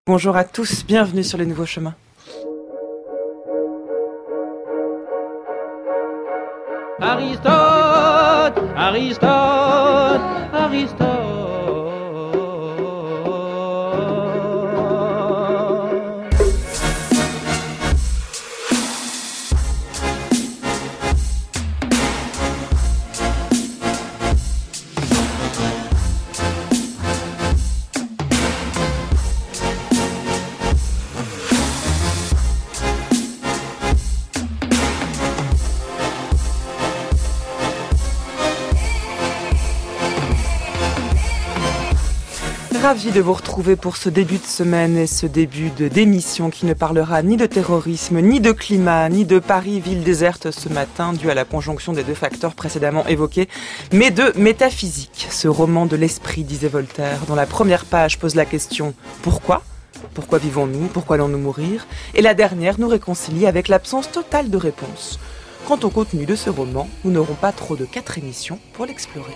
Bonjour à tous, bienvenue sur les nouveaux chemins. Aristote, Aristote, Aristote. Ravi de vous retrouver pour ce début de semaine et ce début d'émission qui ne parlera ni de terrorisme, ni de climat, ni de Paris, ville déserte ce matin, dû à la conjonction des deux facteurs précédemment évoqués, mais de métaphysique, ce roman de l'esprit, disait Voltaire, dont la première page pose la question « Pourquoi ? Pourquoi vivons-nous ? Pourquoi allons-nous mourir ?» Et la dernière nous réconcilie avec l'absence totale de réponse. Quant au contenu de ce roman, nous n'aurons pas trop de 4 émissions pour l'explorer.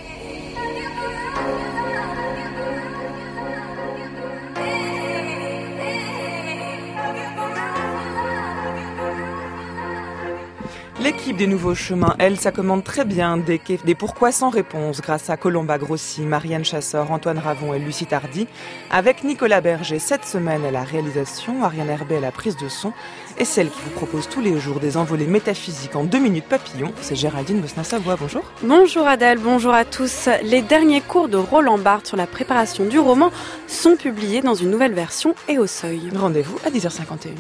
L'équipe des Nouveaux Chemins, elle, s'accommande très bien des pourquoi sans réponse grâce à Colomba Grossi, Marianne Chassor, Antoine Ravon et Lucie Tardy. Avec Nicolas Berger, cette semaine à la réalisation, Ariane Herbet à la prise de son. Et celle qui vous propose tous les jours des envolées métaphysiques en 2 minutes papillon, c'est Géraldine Bosna-Savoie. Bonjour. Bonjour Adèle, bonjour à tous. Les derniers cours de Roland Barthes sur la préparation du roman sont publiés dans une nouvelle version et au Seuil. Rendez-vous à 10h51.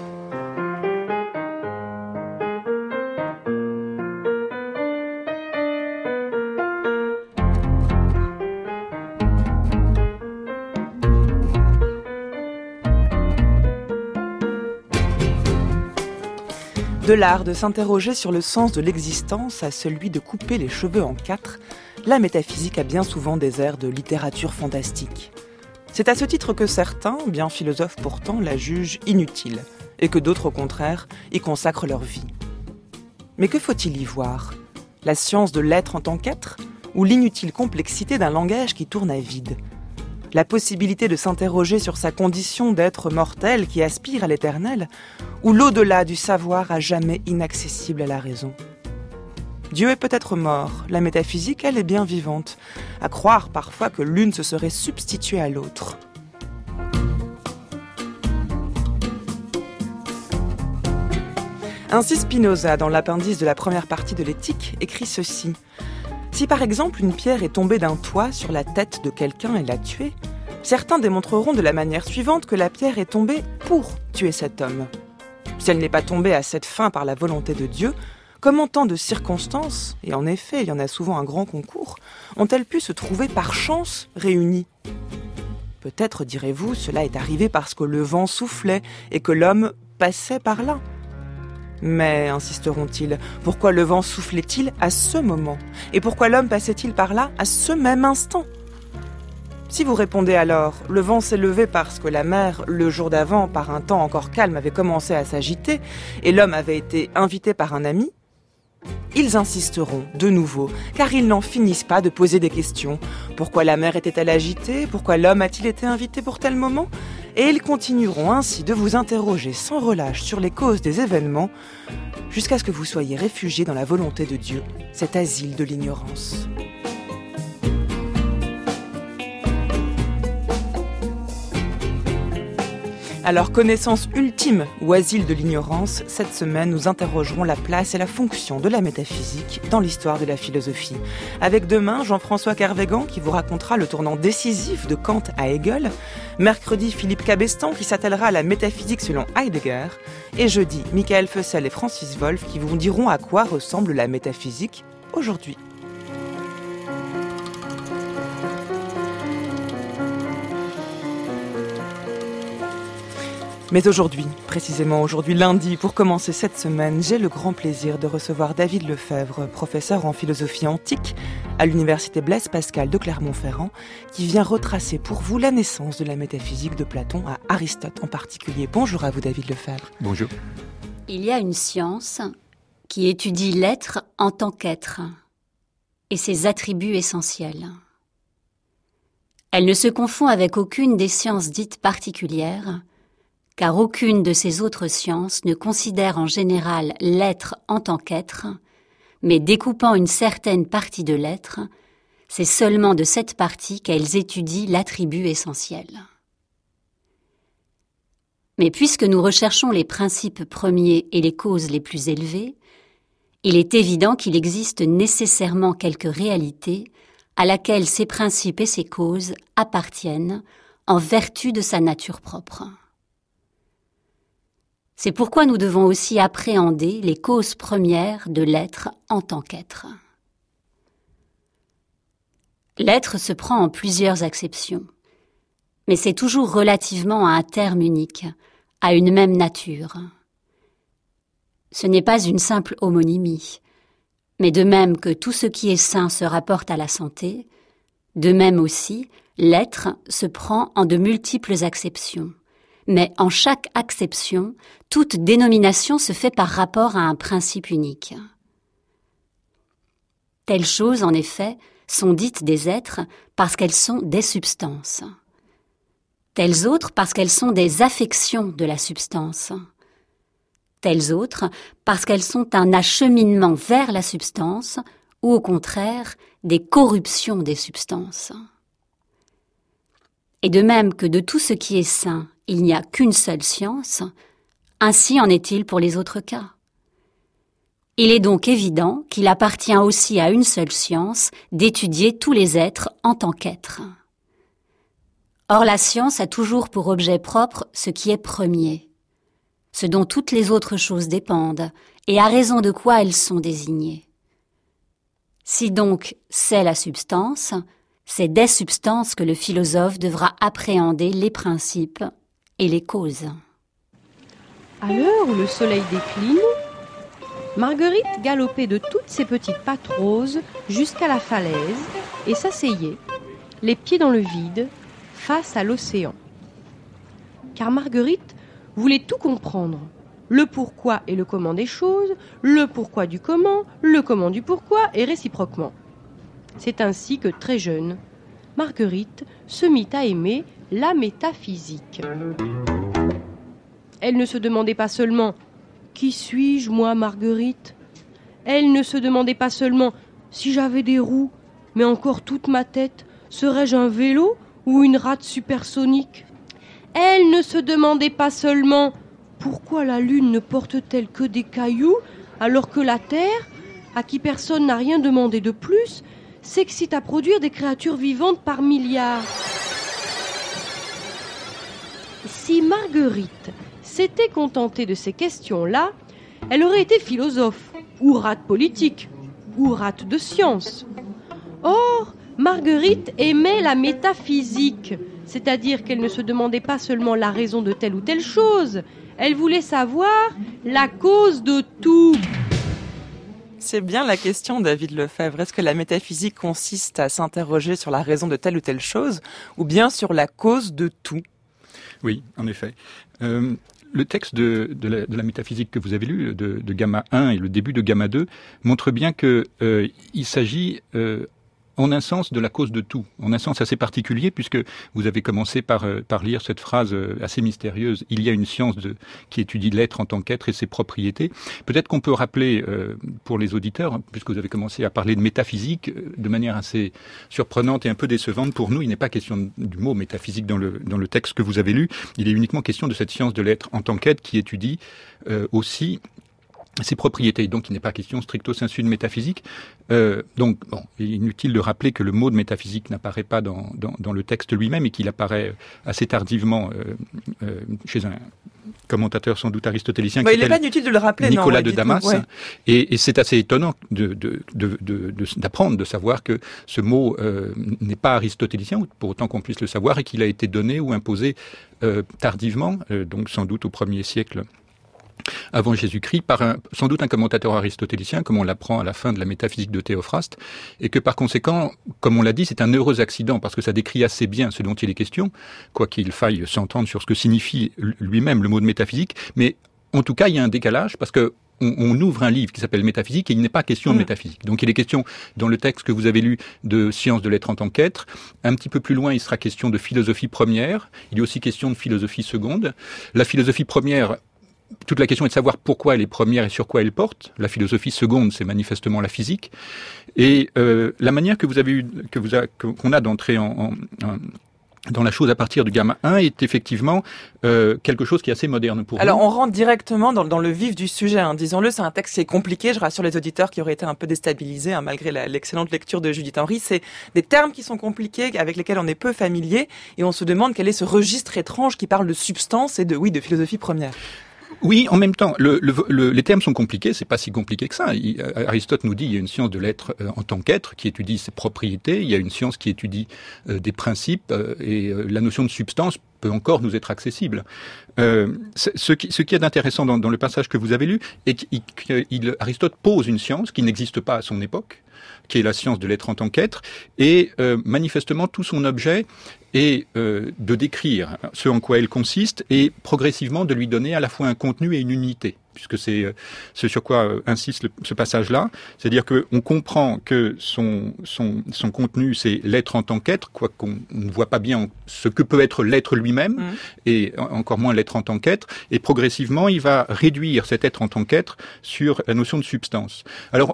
De l'art de s'interroger sur le sens de l'existence à celui de couper les cheveux en 4, la métaphysique a bien souvent des airs de littérature fantastique. C'est à ce titre que certains, bien philosophes pourtant, la jugent inutile, et que d'autres, au contraire, y consacrent leur vie. Mais que faut-il y voir ? La science de l'être en tant qu'être, ou l'inutile complexité d'un langage qui tourne à vide ? La possibilité de s'interroger sur sa condition d'être mortel qui aspire à l'éternel, ou l'au-delà du savoir à jamais inaccessible à la raison. Dieu est peut-être mort, la métaphysique, elle, est bien vivante, à croire parfois que l'une se serait substituée à l'autre. Ainsi Spinoza, dans l'appendice de la première partie de l'Éthique, écrit ceci. Si par exemple une pierre est tombée d'un toit sur la tête de quelqu'un et l'a tué, certains démontreront de la manière suivante que la pierre est tombée pour tuer cet homme. Si elle n'est pas tombée à cette fin par la volonté de Dieu, comment tant de circonstances, et en effet il y en a souvent un grand concours, ont-elles pu se trouver par chance réunies ? Peut-être, direz-vous, cela est arrivé parce que le vent soufflait et que l'homme passait par là. Mais, insisteront-ils, pourquoi le vent soufflait-il à ce moment ? Et pourquoi l'homme passait-il par là à ce même instant ? Si vous répondez alors, le vent s'est levé parce que la mer, le jour d'avant, par un temps encore calme, avait commencé à s'agiter, et l'homme avait été invité par un ami, ils insisteront de nouveau, car ils n'en finissent pas de poser des questions. Pourquoi la mer était-elle agitée ? Pourquoi l'homme a-t-il été invité pour tel moment ? Et ils continueront ainsi de vous interroger sans relâche sur les causes des événements, jusqu'à ce que vous soyez réfugiés dans la volonté de Dieu, cet asile de l'ignorance. Alors, connaissance ultime ou asile de l'ignorance, cette semaine, nous interrogerons la place et la fonction de la métaphysique dans l'histoire de la philosophie. Avec demain, Jean-François Kervégan qui vous racontera le tournant décisif de Kant à Hegel. Mercredi, Philippe Cabestan qui s'attellera à la métaphysique selon Heidegger. Et jeudi, Michael Fessel et Francis Wolff qui vous diront à quoi ressemble la métaphysique aujourd'hui. Mais aujourd'hui, précisément aujourd'hui lundi, pour commencer cette semaine, j'ai le grand plaisir de recevoir David Lefebvre, professeur en philosophie antique à l'université Blaise Pascal de Clermont-Ferrand, qui vient retracer pour vous la naissance de la métaphysique de Platon à Aristote en particulier. Bonjour à vous David Lefebvre. Bonjour. Il y a une science qui étudie l'être en tant qu'être et ses attributs essentiels. Elle ne se confond avec aucune des sciences dites particulières, car aucune de ces autres sciences ne considère en général l'être en tant qu'être, mais découpant une certaine partie de l'être, c'est seulement de cette partie qu'elles étudient l'attribut essentiel. Mais puisque nous recherchons les principes premiers et les causes les plus élevées, il est évident qu'il existe nécessairement quelque réalité à laquelle ces principes et ces causes appartiennent en vertu de sa nature propre. C'est pourquoi nous devons aussi appréhender les causes premières de l'être en tant qu'être. L'être se prend en plusieurs acceptions, mais c'est toujours relativement à un terme unique, à une même nature. Ce n'est pas une simple homonymie, mais de même que tout ce qui est sain se rapporte à la santé, de même aussi l'être se prend en de multiples acceptions. Mais en chaque acception, toute dénomination se fait par rapport à un principe unique. Telles choses, en effet, sont dites des êtres parce qu'elles sont des substances. Telles autres parce qu'elles sont des affections de la substance. Telles autres parce qu'elles sont un acheminement vers la substance ou au contraire des corruptions des substances. Et de même que de tout ce qui est sain, il n'y a qu'une seule science, ainsi en est-il pour les autres cas. Il est donc évident qu'il appartient aussi à une seule science d'étudier tous les êtres en tant qu'êtres. Or la science a toujours pour objet propre ce qui est premier, ce dont toutes les autres choses dépendent, et à raison de quoi elles sont désignées. Si donc c'est la substance, c'est des substances que le philosophe devra appréhender les principes et les causes. À l'heure où le soleil décline, Marguerite galopait de toutes ses petites pattes roses jusqu'à la falaise et s'asseyait, les pieds dans le vide, face à l'océan. Car Marguerite voulait tout comprendre, le pourquoi et le comment des choses, le pourquoi du comment, le comment du pourquoi et réciproquement. C'est ainsi que, très jeune, Marguerite se mit à aimer la métaphysique. Elle ne se demandait pas seulement « Qui suis-je, moi, Marguerite ?» Elle ne se demandait pas seulement « Si j'avais des roues, mais encore toute ma tête, serais-je un vélo ou une rate supersonique ?» Elle ne se demandait pas seulement « Pourquoi la lune ne porte-t-elle que des cailloux alors que la terre, à qui personne n'a rien demandé de plus, s'excite à produire des créatures vivantes par milliards ?» Si Marguerite s'était contentée de ces questions-là, elle aurait été philosophe, ou rate politique, ou rate de science. Or, Marguerite aimait la métaphysique, c'est-à-dire qu'elle ne se demandait pas seulement la raison de telle ou telle chose, elle voulait savoir la cause de tout. C'est bien la question, David Lefebvre. Est-ce que la métaphysique consiste à s'interroger sur la raison de telle ou telle chose, ou bien sur la cause de tout ? Oui, en effet. Le texte de la métaphysique que vous avez lu, de Gamma 1 et le début de Gamma 2, montre bien que il s'agit en un sens de la cause de tout, en un sens assez particulier, puisque vous avez commencé par lire cette phrase assez mystérieuse. Il y a une science qui étudie l'être en tant qu'être et ses propriétés. Peut-être qu'on peut rappeler pour les auditeurs, puisque vous avez commencé à parler de métaphysique de manière assez surprenante et un peu décevante pour nous. Il n'est pas question du mot métaphysique dans le texte que vous avez lu. Il est uniquement question de cette science de l'être en tant qu'être qui étudie aussi ses propriétés. Donc, il n'est pas question stricto sensu de métaphysique. Donc, bon, il est inutile de rappeler que le mot de métaphysique n'apparaît pas dans le texte lui-même et qu'il apparaît assez tardivement chez un commentateur sans doute aristotélicien qui il n'est pas inutile de le rappeler, Nicolas de Damas. Ouais. Et c'est assez étonnant d'apprendre, de savoir que ce mot n'est pas aristotélicien, pour autant qu'on puisse le savoir, et qu'il a été donné ou imposé tardivement, donc sans doute au 1er siècle avant Jésus-Christ, par sans doute un commentateur aristotélicien, comme on l'apprend à la fin de la métaphysique de Théophraste, et que par conséquent, comme on l'a dit, c'est un heureux accident, parce que ça décrit assez bien ce dont il est question, quoiqu'il faille s'entendre sur ce que signifie lui-même le mot de métaphysique, mais en tout cas, il y a un décalage, parce que on ouvre un livre qui s'appelle Métaphysique et il n'est pas question de métaphysique. Donc il est question, dans le texte que vous avez lu, de science de l'être en tant qu'être. Un petit peu plus loin, il sera question de philosophie première. Il est aussi question de philosophie seconde. La philosophie première, toute la question est de savoir pourquoi elle est première et sur quoi elle porte. La philosophie seconde, c'est manifestement la physique. Et la manière que vous avez eu, qu'on a d'entrer dans la chose à partir du gamma 1 est effectivement quelque chose qui est assez moderne pour nous. Alors on rentre directement dans le vif du sujet, hein. Disons-le, c'est un texte qui est compliqué, je rassure les auditeurs qui auraient été un peu déstabilisés, hein, malgré l'excellente lecture de Judith Henry. C'est des termes qui sont compliqués, avec lesquels on est peu familier, et on se demande quel est ce registre étrange qui parle de substance et de philosophie première. Oui, en même temps, les termes sont compliqués, c'est pas si compliqué que ça. Aristote nous dit il y a une science de l'être en tant qu'être qui étudie ses propriétés, il y a une science qui étudie des principes, et la notion de substance peut encore nous être accessible. Ce qui est d'intéressant dans le passage que vous avez lu est qu'Aristote pose une science qui n'existe pas à son époque, qui est la science de l'être en tant qu'être, et manifestement tout son objet est de décrire ce en quoi elle consiste et progressivement de lui donner à la fois un contenu et une unité, puisque c'est ce sur quoi insiste ce passage-là, c'est-à-dire qu'on comprend que son contenu c'est l'être en tant qu'être, quoiqu'on ne voit pas bien ce que peut être l'être lui-même, et encore moins l'être en tant qu'être, et progressivement il va réduire cet être en tant qu'être sur la notion de substance. Alors,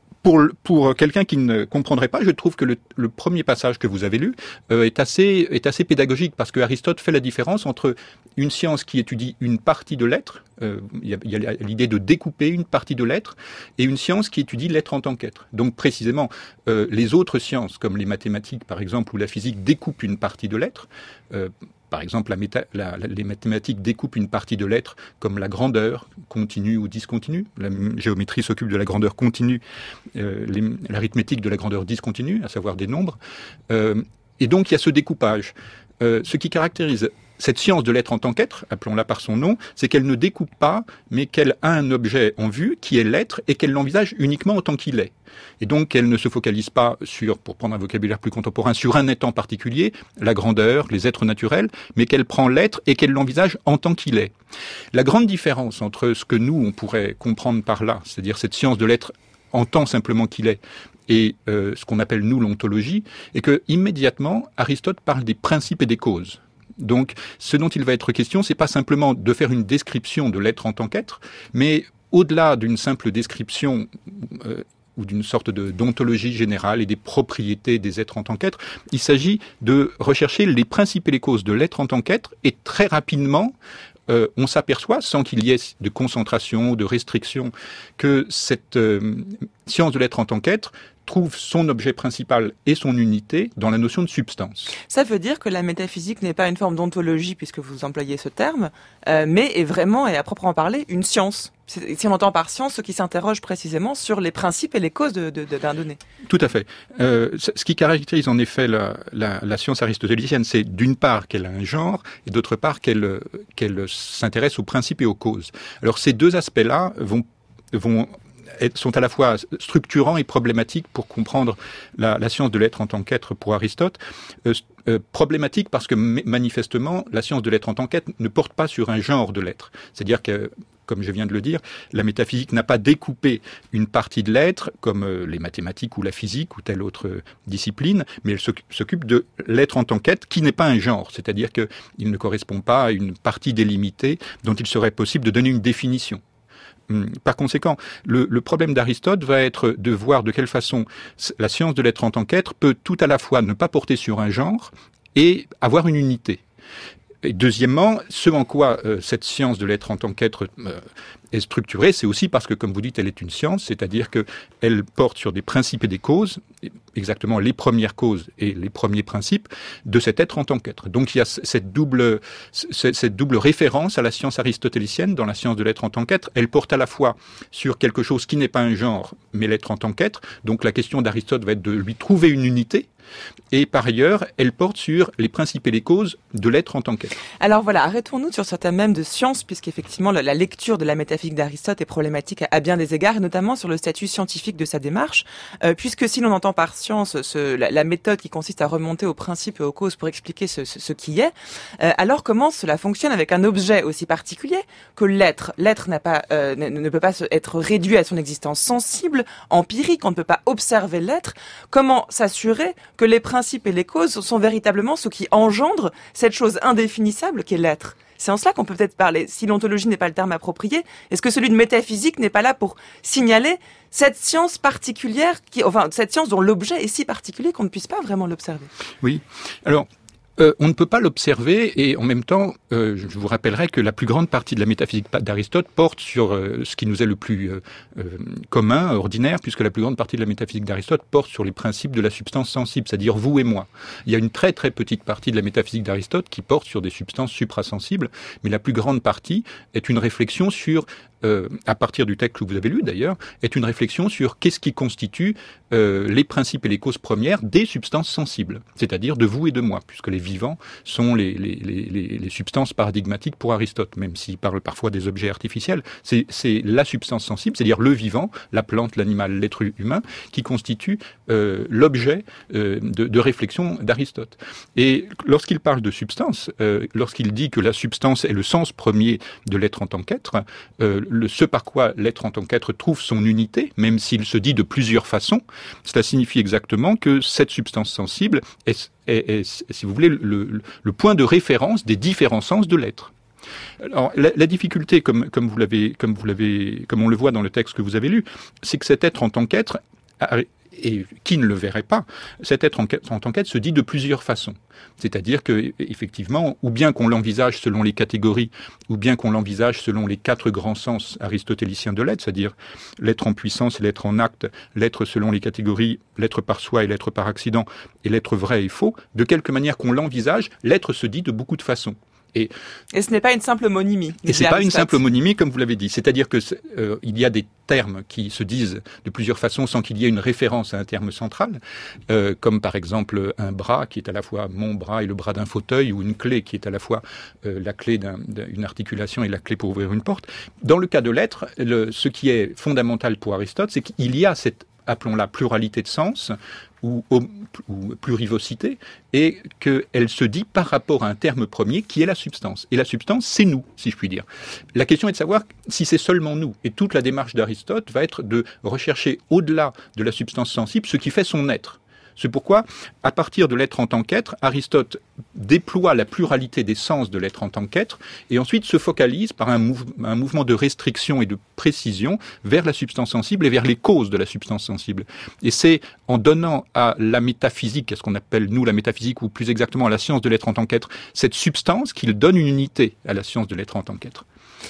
pour quelqu'un qui ne comprendrait pas, je trouve que le premier passage que vous avez lu est assez pédagogique, parce que Aristote fait la différence entre une science qui étudie une partie de l'être, il y a l'idée de découper une partie de l'être, et une science qui étudie l'être en tant qu'être. Donc précisément, les autres sciences, comme les mathématiques par exemple, ou la physique, découpent une partie de l'être. Par exemple, les mathématiques découpent une partie de l'être comme la grandeur, continue ou discontinue. La géométrie s'occupe de la grandeur continue, l'arithmétique de la grandeur discontinue, à savoir des nombres. Et donc, il y a ce découpage. Ce qui caractérise cette science de l'être en tant qu'être, appelons-la par son nom, c'est qu'elle ne découpe pas, mais qu'elle a un objet en vue, qui est l'être, et qu'elle l'envisage uniquement en tant qu'il est. Et donc, elle ne se focalise pas sur, pour prendre un vocabulaire plus contemporain, sur un être en particulier, la grandeur, les êtres naturels, mais qu'elle prend l'être et qu'elle l'envisage en tant qu'il est. La grande différence entre ce que nous, on pourrait comprendre par là, c'est-à-dire cette science de l'être en tant simplement qu'il est, et ce qu'on appelle, nous, l'ontologie, est que, immédiatement, Aristote parle des principes et des causes. Donc, ce dont il va être question, c'est pas simplement de faire une description de l'être en tant qu'être, mais au-delà d'une simple description ou d'une sorte d'ontologie générale et des propriétés des êtres en tant qu'être, il s'agit de rechercher les principes et les causes de l'être en tant qu'être, et très rapidement, on s'aperçoit, sans qu'il y ait de concentration, de restriction, que cette science de l'être en tant qu'être trouve son objet principal et son unité dans la notion de substance. Ça veut dire que la métaphysique n'est pas une forme d'ontologie, puisque vous employez ce terme, mais est vraiment, et à proprement parler, une science. Si on entend par science, ceux qui s'interrogent précisément sur les principes et les causes d'un donné. Tout à fait. Ce qui caractérise en effet la science aristotélicienne, c'est d'une part qu'elle a un genre, et d'autre part qu'elle s'intéresse aux principes et aux causes. Alors ces deux aspects-là sont à la fois structurants et problématiques pour comprendre la science de l'être en tant qu'être pour Aristote. Problématique parce que manifestement, la science de l'être en tant qu'être ne porte pas sur un genre de l'être. C'est-à-dire que, comme je viens de le dire, la métaphysique n'a pas découpé une partie de l'être, comme les mathématiques ou la physique ou telle autre discipline, mais elle s'occupe de l'être en tant qu'être, qui n'est pas un genre. C'est-à-dire qu'il ne correspond pas à une partie délimitée dont il serait possible de donner une définition. Par conséquent, le problème d'Aristote va être de voir de quelle façon la science de l'être en tant qu'être peut tout à la fois ne pas porter sur un genre et avoir une unité. Et deuxièmement, ce en quoi cette science de l'être en tant qu'être est structurée, c'est aussi parce que, comme vous dites, elle est une science, c'est-à-dire qu'elle porte sur des principes et des causes, exactement les premières causes et les premiers principes de cet être en tant qu'être. Donc il y a cette double référence à la science aristotélicienne dans la science de l'être en tant qu'être. Elle porte à la fois sur quelque chose qui n'est pas un genre, mais l'être en tant qu'être. Donc la question d'Aristote va être de lui trouver une unité, Et par ailleurs, elle porte sur les principes et les causes de l'être en tant qu'être. Alors voilà, arrêtons-nous sur ce thème même de science, puisqu'effectivement la lecture de la métaphysique d'Aristote est problématique à bien des égards, et notamment sur le statut scientifique de sa démarche, puisque si l'on entend par science la méthode qui consiste à remonter aux principes et aux causes pour expliquer ce qui est, alors comment cela fonctionne avec un objet aussi particulier que l'être? L'être ne peut pas être réduit à son existence sensible, empirique, on ne peut pas observer l'être. Comment s'assurer que les principes et les causes sont véritablement ce qui engendre cette chose indéfinissable qu'est l'être? C'est en cela qu'on peut peut-être parler, si l'ontologie n'est pas le terme approprié, est-ce que celui de métaphysique n'est pas là pour signaler cette science particulière, cette science dont l'objet est si particulier qu'on ne puisse pas vraiment l'observer? Oui. Alors, on ne peut pas l'observer, et en même temps, je vous rappellerai que la plus grande partie de la métaphysique d'Aristote porte sur ce qui nous est le plus commun, ordinaire, puisque la plus grande partie de la métaphysique d'Aristote porte sur les principes de la substance sensible, c'est-à-dire vous et moi. Il y a une très très petite partie de la métaphysique d'Aristote qui porte sur des substances suprasensibles, mais la plus grande partie est une réflexion sur à partir du texte que vous avez lu d'ailleurs, est une réflexion sur qu'est-ce qui constitue les principes et les causes premières des substances sensibles, c'est-à-dire de vous et de moi, puisque les vivants sont les substances paradigmatiques pour Aristote, même s'il parle parfois des objets artificiels. C'est la substance sensible, c'est-à-dire le vivant, la plante, l'animal, l'être humain, qui constitue l'objet de réflexion d'Aristote. Et lorsqu'il parle de substance, lorsqu'il dit que la substance est le sens premier de l'être en tant qu'être, ce par quoi l'être en tant qu'être trouve son unité, même s'il se dit de plusieurs façons, cela signifie exactement que cette substance sensible est si vous voulez, le point de référence des différents sens de l'être. Alors, la difficulté, comme on le voit dans le texte que vous avez lu, c'est que cet être en tant qu'être, et qui ne le verrait pas, cet être en tant qu'être se dit de plusieurs façons. C'est-à-dire que, effectivement, ou bien qu'on l'envisage selon les catégories, ou bien qu'on l'envisage selon les 4 grands sens aristotéliciens de l'être, c'est-à-dire l'être en puissance et l'être en acte, l'être selon les catégories, l'être par soi et l'être par accident, et l'être vrai et faux, de quelque manière qu'on l'envisage, l'être se dit de beaucoup de façons. Et ce n'est pas une simple homonymie. Et c'est pas une simple homonymie, comme vous l'avez dit. C'est-à-dire que il y a des termes qui se disent de plusieurs façons sans qu'il y ait une référence à un terme central, comme par exemple un bras qui est à la fois mon bras et le bras d'un fauteuil, ou une clé qui est à la fois la clé d'une articulation et la clé pour ouvrir une porte. Dans le cas de l'être, ce qui est fondamental pour Aristote, c'est qu'il y a cette, appelons-la, pluralité de sens, ou plurivocité, et qu'elle se dit par rapport à un terme premier qui est la substance. Et la substance, c'est nous, si je puis dire. La question est de savoir si c'est seulement nous. Et toute la démarche d'Aristote va être de rechercher au-delà de la substance sensible ce qui fait son être. C'est pourquoi, à partir de l'être en tant qu'être, Aristote déploie la pluralité des sens de l'être en tant qu'être, et ensuite se focalise par un mouvement de restriction et de précision vers la substance sensible et vers les causes de la substance sensible. Et c'est en donnant à la métaphysique, à ce qu'on appelle nous la métaphysique, ou plus exactement à la science de l'être en tant qu'être, cette substance qu'il donne une unité à la science de l'être en tant qu'être.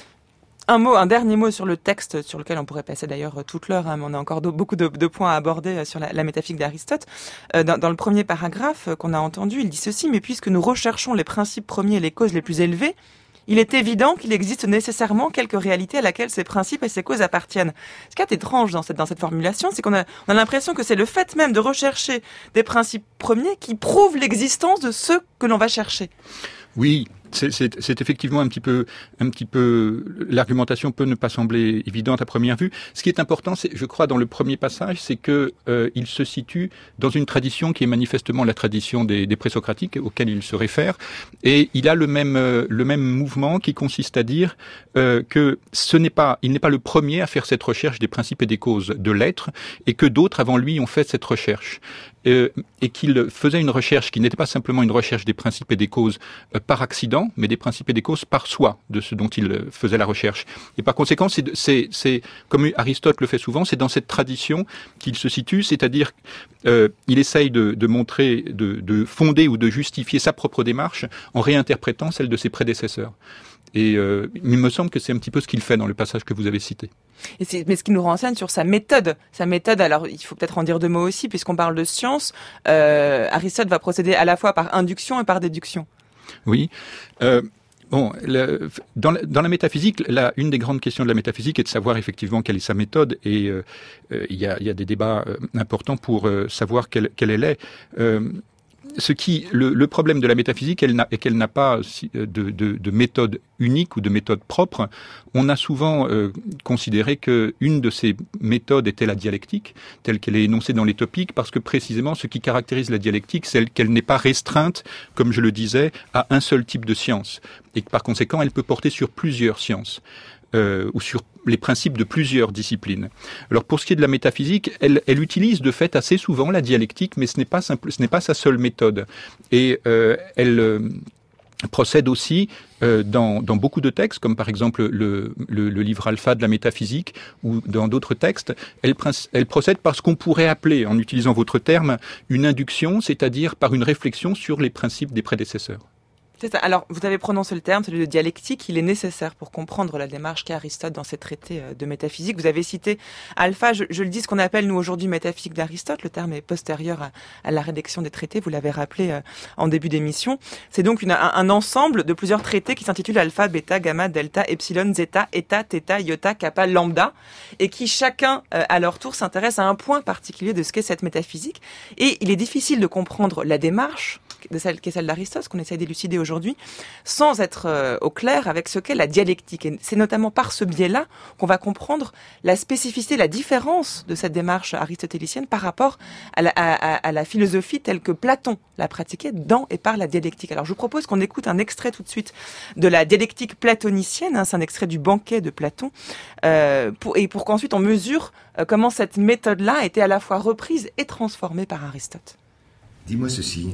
Un dernier mot sur le texte, sur lequel on pourrait passer d'ailleurs toute l'heure, mais on a encore beaucoup de points à aborder sur la métaphysique d'Aristote. Dans le premier paragraphe qu'on a entendu, il dit ceci: mais puisque nous recherchons les principes premiers et les causes les plus élevées, il est évident qu'il existe nécessairement quelque réalité à laquelle ces principes et ces causes appartiennent. Ce qui est étrange dans cette formulation, c'est qu'on a l'impression que c'est le fait même de rechercher des principes premiers qui prouve l'existence de ceux que l'on va chercher. Oui. C'est effectivement un petit peu, l'argumentation peut ne pas sembler évidente à première vue. Ce qui est important, je crois, dans le premier passage, c'est que il se situe dans une tradition qui est manifestement la tradition des présocratiques auxquels il se réfère, et il a le même mouvement qui consiste à dire que il n'est pas le premier à faire cette recherche des principes et des causes de l'être, et que d'autres avant lui ont fait cette recherche. Et qu'il faisait une recherche qui n'était pas simplement une recherche des principes et des causes par accident, mais des principes et des causes par soi, de ce dont il faisait la recherche. Et par conséquent, c'est comme Aristote le fait souvent, c'est dans cette tradition qu'il se situe, c'est-à-dire il essaye de montrer, de fonder ou de justifier sa propre démarche en réinterprétant celle de ses prédécesseurs. Et il me semble que c'est un petit peu ce qu'il fait dans le passage que vous avez cité. Mais ce qui nous renseigne sur sa méthode, alors il faut peut-être en dire 2 mots aussi, puisqu'on parle de science, Aristote va procéder à la fois par induction et par déduction. Oui. Bon, dans la métaphysique, une des grandes questions de la métaphysique est de savoir effectivement quelle est sa méthode, et il y a des débats importants pour savoir quelle elle est. Le problème de la métaphysique est qu'elle n'a pas de méthode unique ou de méthode propre. On a souvent considéré qu'une de ces méthodes était la dialectique, telle qu'elle est énoncée dans les topiques, parce que précisément ce qui caractérise la dialectique, c'est qu'elle n'est pas restreinte, comme je le disais, à un seul type de science, et que par conséquent, elle peut porter sur plusieurs sciences. Ou sur les principes de plusieurs disciplines. Alors pour ce qui est de la métaphysique, elle utilise de fait assez souvent la dialectique, mais ce n'est pas sa seule méthode. Et elle procède aussi dans beaucoup de textes, comme par exemple le livre alpha de la métaphysique, ou dans d'autres textes, elle procède par ce qu'on pourrait appeler, en utilisant votre terme, une induction, c'est-à-dire par une réflexion sur les principes des prédécesseurs. C'est ça. Alors, vous avez prononcé le terme, celui de dialectique, il est nécessaire pour comprendre la démarche qu'a Aristote dans ses traités de métaphysique. Vous avez cité alpha, je le dis, ce qu'on appelle nous aujourd'hui métaphysique d'Aristote, le terme est postérieur à la rédaction des traités, vous l'avez rappelé en début d'émission. C'est donc un ensemble de plusieurs traités qui s'intitulent alpha, bêta, gamma, delta, epsilon, zeta, eta, theta, iota, kappa, lambda, et qui chacun, à leur tour, s'intéresse à un point particulier de ce qu'est cette métaphysique. Et il est difficile de comprendre la démarche qui est celle d'Aristote, ce qu'on essaie d'élucider aujourd'hui, sans être au clair avec ce qu'est la dialectique. Et c'est notamment par ce biais-là qu'on va comprendre la spécificité, la différence de cette démarche aristotélicienne par rapport à la philosophie telle que Platon l'a pratiquée dans et par la dialectique. Alors je vous propose qu'on écoute un extrait tout de suite de la dialectique platonicienne, c'est un extrait du banquet de Platon, pour qu'ensuite on mesure comment cette méthode-là a été à la fois reprise et transformée par Aristote. Dis-moi ceci.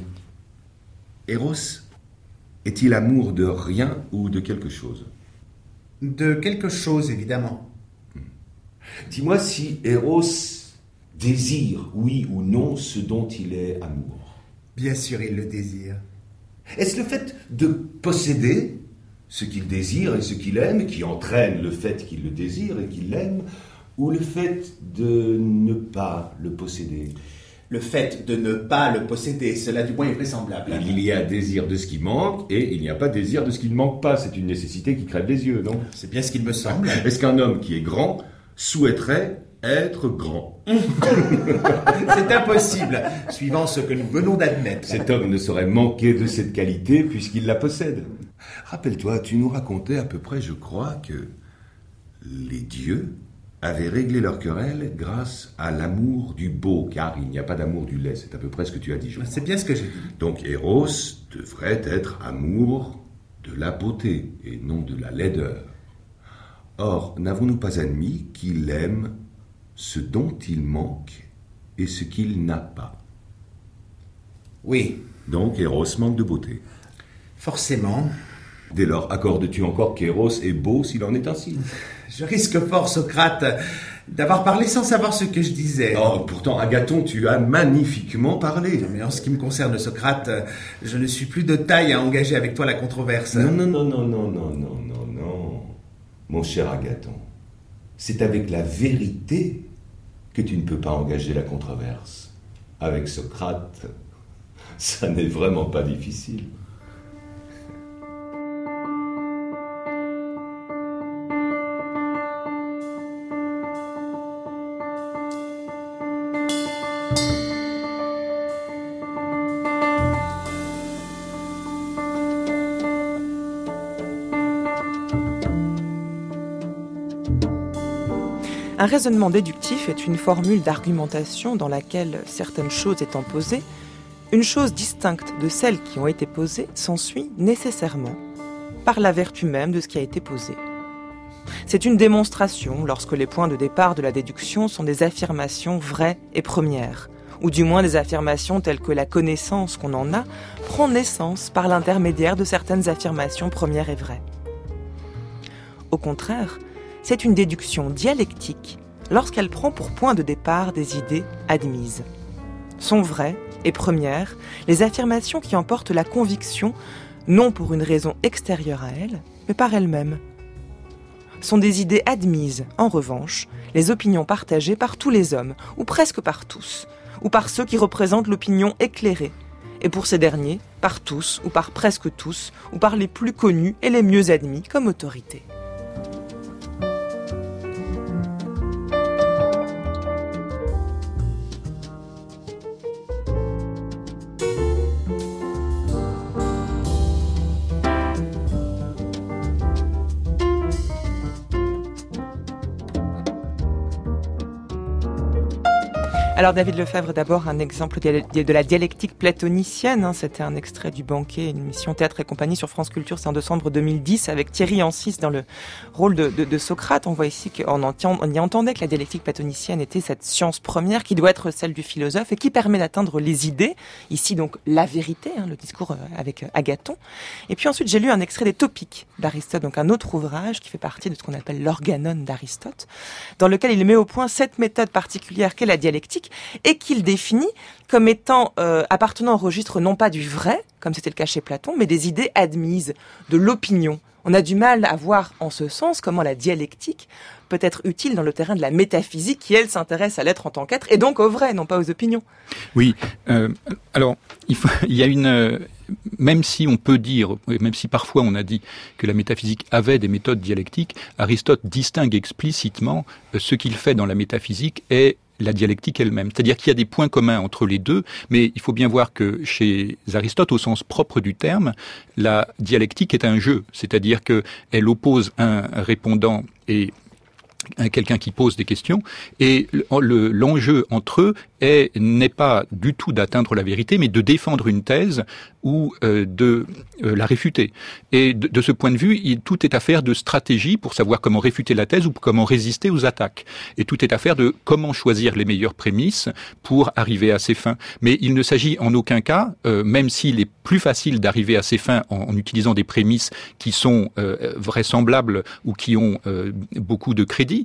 Eros est-il amour de rien ou de quelque chose ? De quelque chose, évidemment. Dis-moi si Eros désire, oui ou non, ce dont il est amour. Bien sûr, il le désire. Est-ce le fait de posséder ce qu'il désire et ce qu'il aime qui entraîne le fait qu'il le désire et qu'il l'aime, ou le fait de ne pas le posséder ? Le fait de ne pas le posséder, cela du moins est vraisemblable. Il y a désir de ce qui manque et il n'y a pas désir de ce qui ne manque pas. C'est une nécessité qui crève les yeux, non ? C'est bien ce qu'il me semble. Est-ce qu'un homme qui est grand souhaiterait être grand ? C'est impossible, suivant ce que nous venons d'admettre. Cet homme ne saurait manquer de cette qualité puisqu'il la possède. Rappelle-toi, tu nous racontais à peu près, je crois, que les dieux avaient réglé leur querelle grâce à l'amour du beau, car il n'y a pas d'amour du laid. C'est à peu près ce que tu as dit, je crois. C'est bien ce que j'ai dit. Donc Eros devrait être amour de la beauté et non de la laideur. Or, n'avons-nous pas admis qu'il aime ce dont il manque et ce qu'il n'a pas ? Oui. Donc Eros manque de beauté. Forcément. Dès lors, accordes-tu encore qu'Eros est beau s'il en est ainsi ? Je risque fort, Socrate, d'avoir parlé sans savoir ce que je disais. Oh, pourtant, Agathon, tu as magnifiquement parlé. Mais en ce qui me concerne, Socrate, je ne suis plus de taille à engager avec toi la controverse. Non. Mon cher Agathon, c'est avec la vérité que tu ne peux pas engager la controverse. Avec Socrate, ça n'est vraiment pas difficile. Un raisonnement déductif est une formule d'argumentation dans laquelle, certaines choses étant posées, une chose distincte de celles qui ont été posées s'ensuit nécessairement, par la vertu même de ce qui a été posé. C'est une démonstration lorsque les points de départ de la déduction sont des affirmations vraies et premières, ou du moins des affirmations telles que la connaissance qu'on en a prend naissance par l'intermédiaire de certaines affirmations premières et vraies. Au contraire, c'est une déduction dialectique lorsqu'elle prend pour point de départ des idées admises. Sont vraies et premières les affirmations qui emportent la conviction, non pour une raison extérieure à elles, mais par elles-mêmes. Sont des idées admises, en revanche, les opinions partagées par tous les hommes, ou presque par tous, ou par ceux qui représentent l'opinion éclairée, et pour ces derniers, par tous ou par presque tous, ou par les plus connus et les mieux admis comme autorités. Alors David Lefebvre, d'abord un exemple de la dialectique platonicienne. C'était un extrait du Banquet, une émission Théâtre et compagnie sur France Culture, c'est en décembre 2010, avec Thierry Ancis dans le rôle de Socrate. On voit ici qu'on y entendait que la dialectique platonicienne était cette science première qui doit être celle du philosophe et qui permet d'atteindre les idées. Ici donc la vérité, le discours avec Agathon. Et puis ensuite j'ai lu un extrait des Topiques d'Aristote, donc un autre ouvrage qui fait partie de ce qu'on appelle l'Organon d'Aristote, dans lequel il met au point 7 méthodes particulières qu'est la dialectique, et qu'il définit comme étant appartenant au registre non pas du vrai, comme c'était le cas chez Platon, mais des idées admises, de l'opinion. On a du mal à voir en ce sens comment la dialectique peut être utile dans le terrain de la métaphysique qui, elle, s'intéresse à l'être en tant qu'être, et donc au vrai, non pas aux opinions. Oui, alors il y a une... Même si on peut dire, même si parfois on a dit que la métaphysique avait des méthodes dialectiques, Aristote distingue explicitement ce qu'il fait dans la métaphysique et la dialectique elle-même. C'est-à-dire qu'il y a des points communs entre les deux, mais il faut bien voir que chez Aristote, au sens propre du terme, la dialectique est un jeu. C'est-à-dire qu'elle oppose un répondant et quelqu'un qui pose des questions, et l'enjeu entre eux n'est pas du tout d'atteindre la vérité, mais de défendre une thèse ou de la réfuter. Et de ce point de vue, tout est affaire de stratégie pour savoir comment réfuter la thèse ou comment résister aux attaques. Et tout est affaire de comment choisir les meilleures prémices pour arriver à ses fins. Mais il ne s'agit en aucun cas, même s'il est plus facile d'arriver à ses fins en utilisant des prémices qui sont vraisemblables ou qui ont beaucoup de crédit,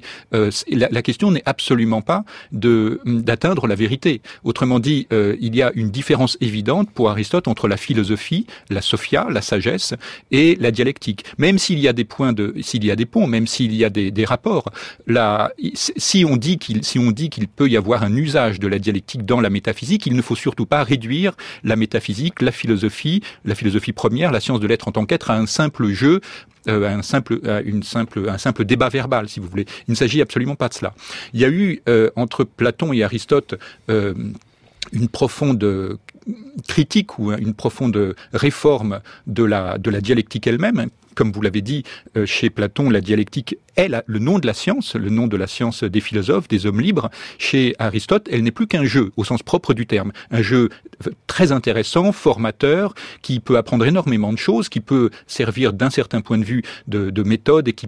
la question n'est absolument pas d'atteindre la vérité. Autrement dit, il y a une différence évidente pour Aristote entre la philosophie, la sophia, la sagesse, et la dialectique. Même s'il y a des ponts, même s'il y a des rapports, si on dit qu'il peut y avoir un usage de la dialectique dans la métaphysique, il ne faut surtout pas réduire la métaphysique, la philosophie première, la science de l'être en tant qu'être, à un simple jeu, un simple débat verbal, si vous voulez. Il ne s'agit absolument pas de cela. Il y a eu entre Platon et Aristote une profonde critique ou une profonde réforme de la dialectique elle-même. Comme vous l'avez dit, chez Platon, la dialectique est le nom de la science des philosophes, des hommes libres. Chez Aristote, elle n'est plus qu'un jeu, au sens propre du terme. Un jeu très intéressant, formateur, qui peut apprendre énormément de choses, qui peut servir d'un certain point de vue de méthode et qui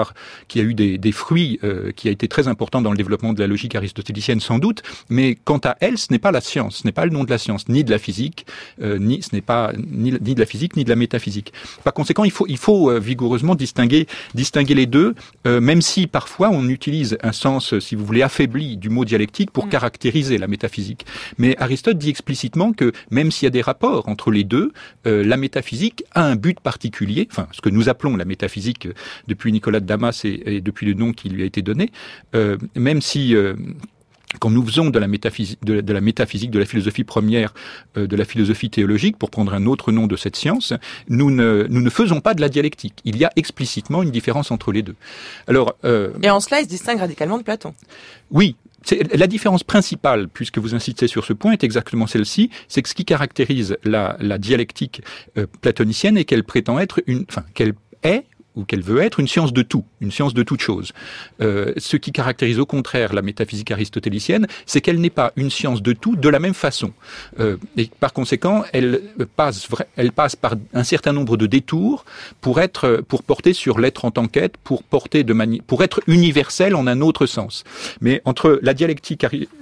a eu des fruits, qui a été très important dans le développement de la logique aristotélicienne sans doute. Mais quant à elle, ce n'est pas la science, ce n'est pas le nom de la science, ni de la physique, ni de la physique, ni de la métaphysique. Par conséquent, il faut vigoureusement distinguer les deux, même si parfois on utilise un sens, si vous voulez, affaibli du mot dialectique pour caractériser la métaphysique. Mais Aristote dit explicitement que même s'il y a des rapports entre les deux, la métaphysique a un but particulier, enfin ce que nous appelons la métaphysique depuis Nicolas de Damas et depuis le nom qui lui a été donné, même si... quand nous faisons de la métaphysique, de la philosophie première, de la philosophie théologique, pour prendre un autre nom de cette science, nous ne faisons pas de la dialectique. Il y a explicitement une différence entre les deux. Alors, et en cela, il se distingue radicalement de Platon. Oui. La différence principale, puisque vous insistez sur ce point, est exactement celle-ci, c'est que ce qui caractérise la dialectique platonicienne est qu'elle prétend être qu'elle est ou qu'elle veut être une science de tout, une science de toute chose. Ce qui caractérise au contraire la métaphysique aristotélicienne, c'est qu'elle n'est pas une science de tout de la même façon. Et par conséquent, elle passe par un certain nombre de détours pour porter sur l'être en tant qu'être, pour être universelle en un autre sens. Mais entre la dialectique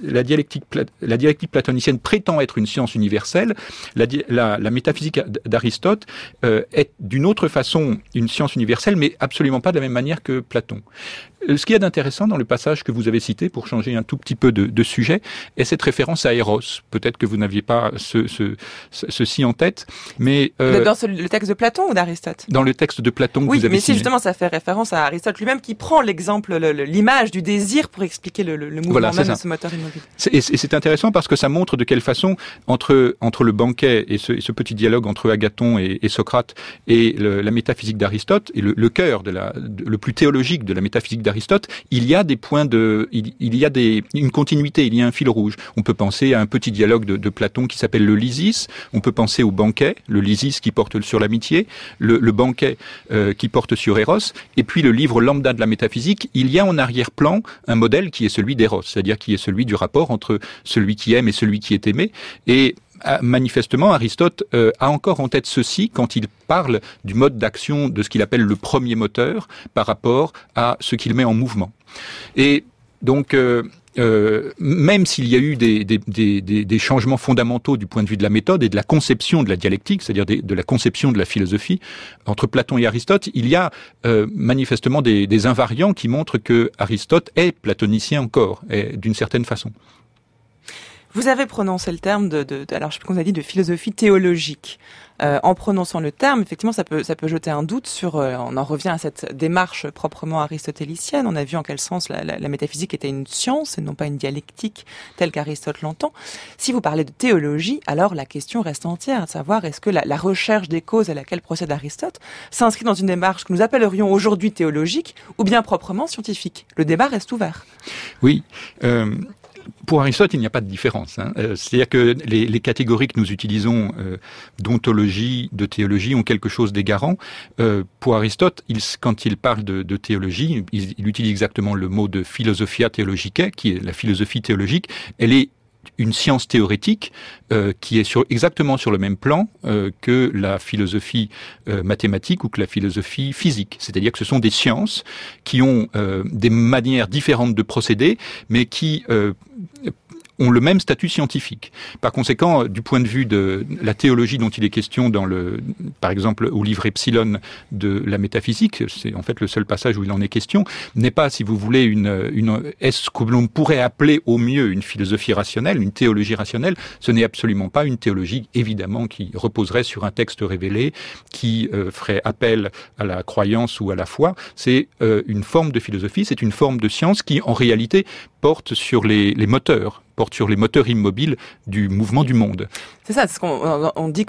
platonicienne prétend être une science universelle, la métaphysique d'Aristote est d'une autre façon une science universelle universel, mais absolument pas de la même manière que Platon. Ce qu'il y a d'intéressant dans le passage que vous avez cité, pour changer un tout petit peu de sujet, est cette référence à Eros. Peut-être que vous n'aviez pas ceci en tête, mais... Dans le texte de Platon ou d'Aristote ? Dans le texte de Platon que oui, vous avez mais cité. si justement ça fait référence à Aristote lui-même qui prend l'exemple, l'image du désir pour expliquer le mouvement voilà, même de ce moteur immobile. Et c'est intéressant parce que ça montre de quelle façon, entre le banquet et ce petit dialogue entre Agathon et Socrate et la métaphysique d'Aristote, et le cœur le plus théologique de la métaphysique d'Aristote, il y a des points une continuité, il y a un fil rouge. On peut penser à un petit dialogue de Platon qui s'appelle le Lysis, on peut penser au banquet, le Lysis qui porte sur l'amitié, le banquet qui porte sur Eros, et puis le livre lambda de la métaphysique, il y a en arrière-plan un modèle qui est celui d'Eros, c'est-à-dire qui est celui du rapport entre celui qui aime et celui qui est aimé, et manifestement, Aristote a encore en tête ceci quand il parle du mode d'action de ce qu'il appelle le premier moteur par rapport à ce qu'il met en mouvement. Et donc, même s'il y a eu des changements fondamentaux du point de vue de la méthode et de la conception de la dialectique, c'est-à-dire de la conception de la philosophie, entre Platon et Aristote, il y a manifestement des invariants qui montrent que Aristote est platonicien encore, d'une certaine façon. Vous avez prononcé le terme alors je sais plus qu'on a dit, de philosophie théologique. En prononçant le terme, effectivement, ça peut jeter un doute sur. On en revient à cette démarche proprement aristotélicienne. On a vu en quel sens la métaphysique était une science et non pas une dialectique telle qu'Aristote l'entend. Si vous parlez de théologie, alors la question reste entière, à savoir est-ce que la recherche des causes à laquelle procède Aristote s'inscrit dans une démarche que nous appellerions aujourd'hui théologique ou bien proprement scientifique. Le débat reste ouvert. Oui. Pour Aristote, il n'y a pas de différence. C'est-à-dire que les catégories que nous utilisons d'ontologie, de théologie, ont quelque chose d'égarant. Pour Aristote, quand il parle de théologie, il utilise exactement le mot de philosophia theologica, qui est la philosophie théologique. Elle est une science théorétique qui est exactement sur le même plan que la philosophie mathématique ou que la philosophie physique. C'est-à-dire que ce sont des sciences qui ont des manières différentes de procéder, mais qui ont le même statut scientifique. Par conséquent, du point de vue de la théologie dont il est question par exemple, au livre Epsilon de la métaphysique, c'est en fait le seul passage où il en est question, n'est pas, si vous voulez, est-ce que l'on pourrait appeler au mieux une philosophie rationnelle, une théologie rationnelle. Ce n'est absolument pas une théologie, évidemment, qui reposerait sur un texte révélé, qui ferait appel à la croyance ou à la foi. C'est une forme de philosophie, c'est une forme de science qui, en réalité, porte sur les moteurs immobiles du mouvement du monde. C'est ça, c'est on dit que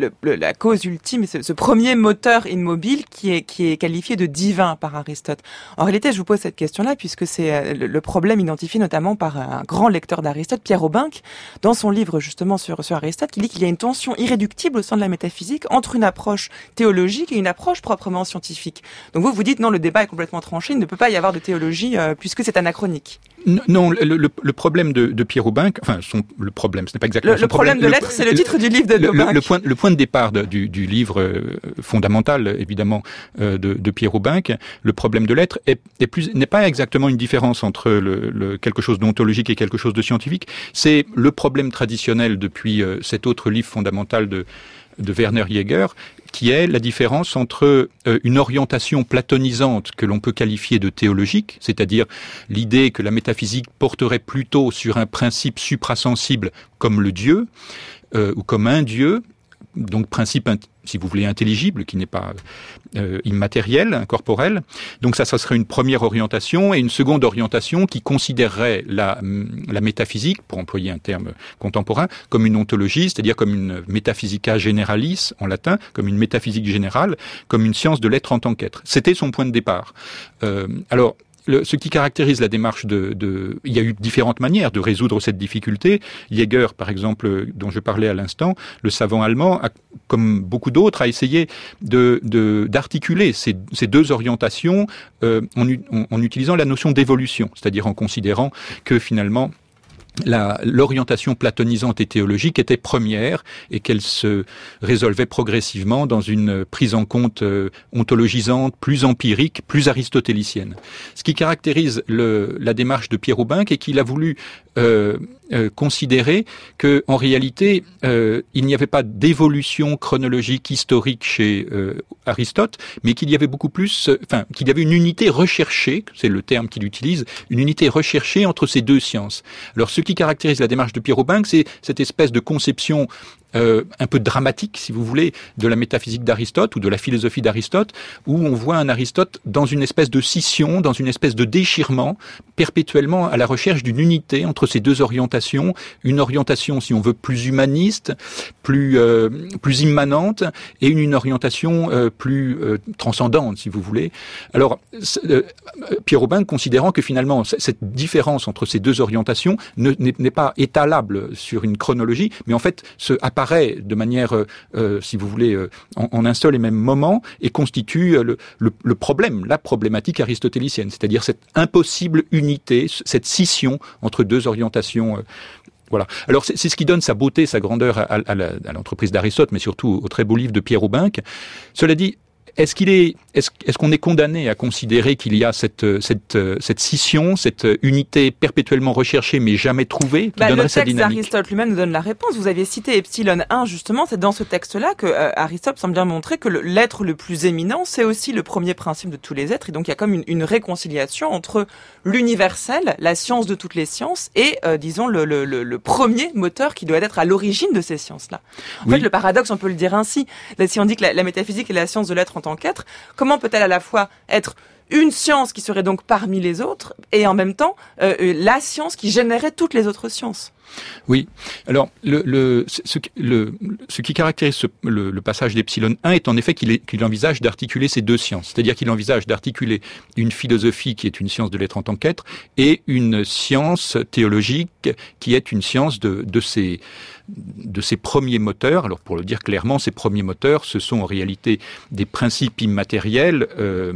la cause ultime, c'est ce premier moteur immobile qui est qualifié de divin par Aristote. En réalité, je vous pose cette question-là puisque c'est le problème identifié notamment par un grand lecteur d'Aristote, Pierre Aubinck, dans son livre justement sur Aristote, qui dit qu'il y a une tension irréductible au sein de la métaphysique entre une approche théologique et une approche proprement scientifique. Donc vous dites non, le débat est complètement tranché, il ne peut pas y avoir de théologie puisque c'est anachronique. Non, le problème de Pierre Aubinck, le problème, ce n'est pas exactement le problème de l'être, c'est le titre du livre de Aubinck. Le point de départ du livre fondamental, évidemment, de Pierre Aubinck, le problème de l'être n'est pas exactement une différence entre quelque chose d'ontologique et quelque chose de scientifique. C'est le problème traditionnel depuis cet autre livre fondamental de Werner Jäger, qui est la différence entre une orientation platonisante que l'on peut qualifier de théologique, c'est-à-dire l'idée que la métaphysique porterait plutôt sur un principe suprasensible comme le Dieu, ou comme un Dieu, donc principe, si vous voulez, intelligible, qui n'est pas immatériel, incorporel. Donc ça serait une première orientation, et une seconde orientation qui considérerait la métaphysique, pour employer un terme contemporain, comme une ontologie, c'est-à-dire comme une metaphysica generalis, en latin, comme une métaphysique générale, comme une science de l'être en tant qu'être. C'était son point de départ. Alors, ce qui caractérise la démarche il y a eu différentes manières de résoudre cette difficulté. Jäger, par exemple, dont je parlais à l'instant, le savant allemand, comme beaucoup d'autres, a essayé d'articuler ces deux orientations en utilisant la notion d'évolution, c'est-à-dire en considérant que finalement l'orientation platonisante et théologique était première et qu'elle se résolvait progressivement dans une prise en compte ontologisante, plus empirique, plus aristotélicienne. Ce qui caractérise la démarche de Pierre Aubinck est qu'il a voulu considérer que en réalité il n'y avait pas d'évolution chronologique historique chez Aristote, mais qu'il y avait beaucoup plus, qu'il y avait une unité recherchée, c'est le terme qu'il utilise, une unité recherchée entre ces deux sciences. Alors ce qui caractérise la démarche de Pierre Aubin, c'est cette espèce de conception un peu dramatique, si vous voulez, de la métaphysique d'Aristote ou de la philosophie d'Aristote, où on voit un Aristote dans une espèce de scission, dans une espèce de déchirement, perpétuellement à la recherche d'une unité entre ces deux orientations, une orientation, si on veut, plus humaniste, plus immanente, et une orientation plus transcendante, si vous voulez. Alors, Pierre Aubin considérant que finalement, cette différence entre ces deux orientations n'est pas étalable sur une chronologie, mais en fait, apparaît de manière, si vous voulez, en un seul et même moment, et constitue le problème, la problématique aristotélicienne, c'est-à-dire cette impossible unité, cette scission entre deux orientations. Voilà. Alors c'est ce qui donne sa beauté, sa grandeur à l'entreprise d'Aristote, mais surtout au très beau livre de Pierre Aubin. Cela dit, est-ce qu'on est condamné à considérer qu'il y a cette scission, cette unité perpétuellement recherchée mais jamais trouvée qui donnerait sa dynamique? Le texte d'Aristote lui-même nous donne la réponse. Vous aviez cité Epsilon 1, justement, c'est dans ce texte-là que Aristote semble bien montrer que l'être le plus éminent, c'est aussi le premier principe de tous les êtres, et donc il y a comme une réconciliation entre l'universel, la science de toutes les sciences, et disons le premier moteur qui doit être à l'origine de ces sciences-là. En fait, le paradoxe, on peut le dire ainsi, si on dit que la métaphysique est la science de l'être en tant qu'être, comment peut-elle à la fois être une science qui serait donc parmi les autres et en même temps la science qui générait toutes les autres sciences? Oui. Alors, ce qui caractérise le passage d'Epsilon 1 est en effet qu'il envisage d'articuler ces deux sciences. C'est-à-dire qu'il envisage d'articuler une philosophie qui est une science de l'être en tant qu'être et une science théologique qui est une science de ces premiers moteurs. Alors, pour le dire clairement, ces premiers moteurs, ce sont en réalité des principes immatériels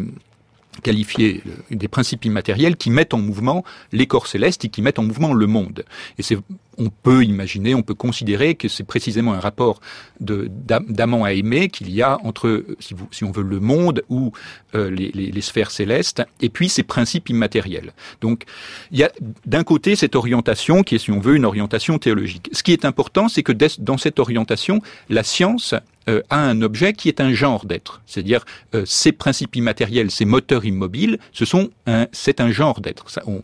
qualifiés des principes immatériels qui mettent en mouvement les corps célestes et qui mettent en mouvement le monde. Et on peut imaginer, on peut considérer que c'est précisément un rapport d'amant à aimer qu'il y a entre, si on veut, le monde ou les sphères célestes, et puis ces principes immatériels. Donc, il y a d'un côté cette orientation qui est, si on veut, une orientation théologique. Ce qui est important, c'est que dans cette orientation, la science a un objet qui est un genre d'être. C'est-à-dire, ces principes immatériels, ces moteurs immobiles, c'est un genre d'être.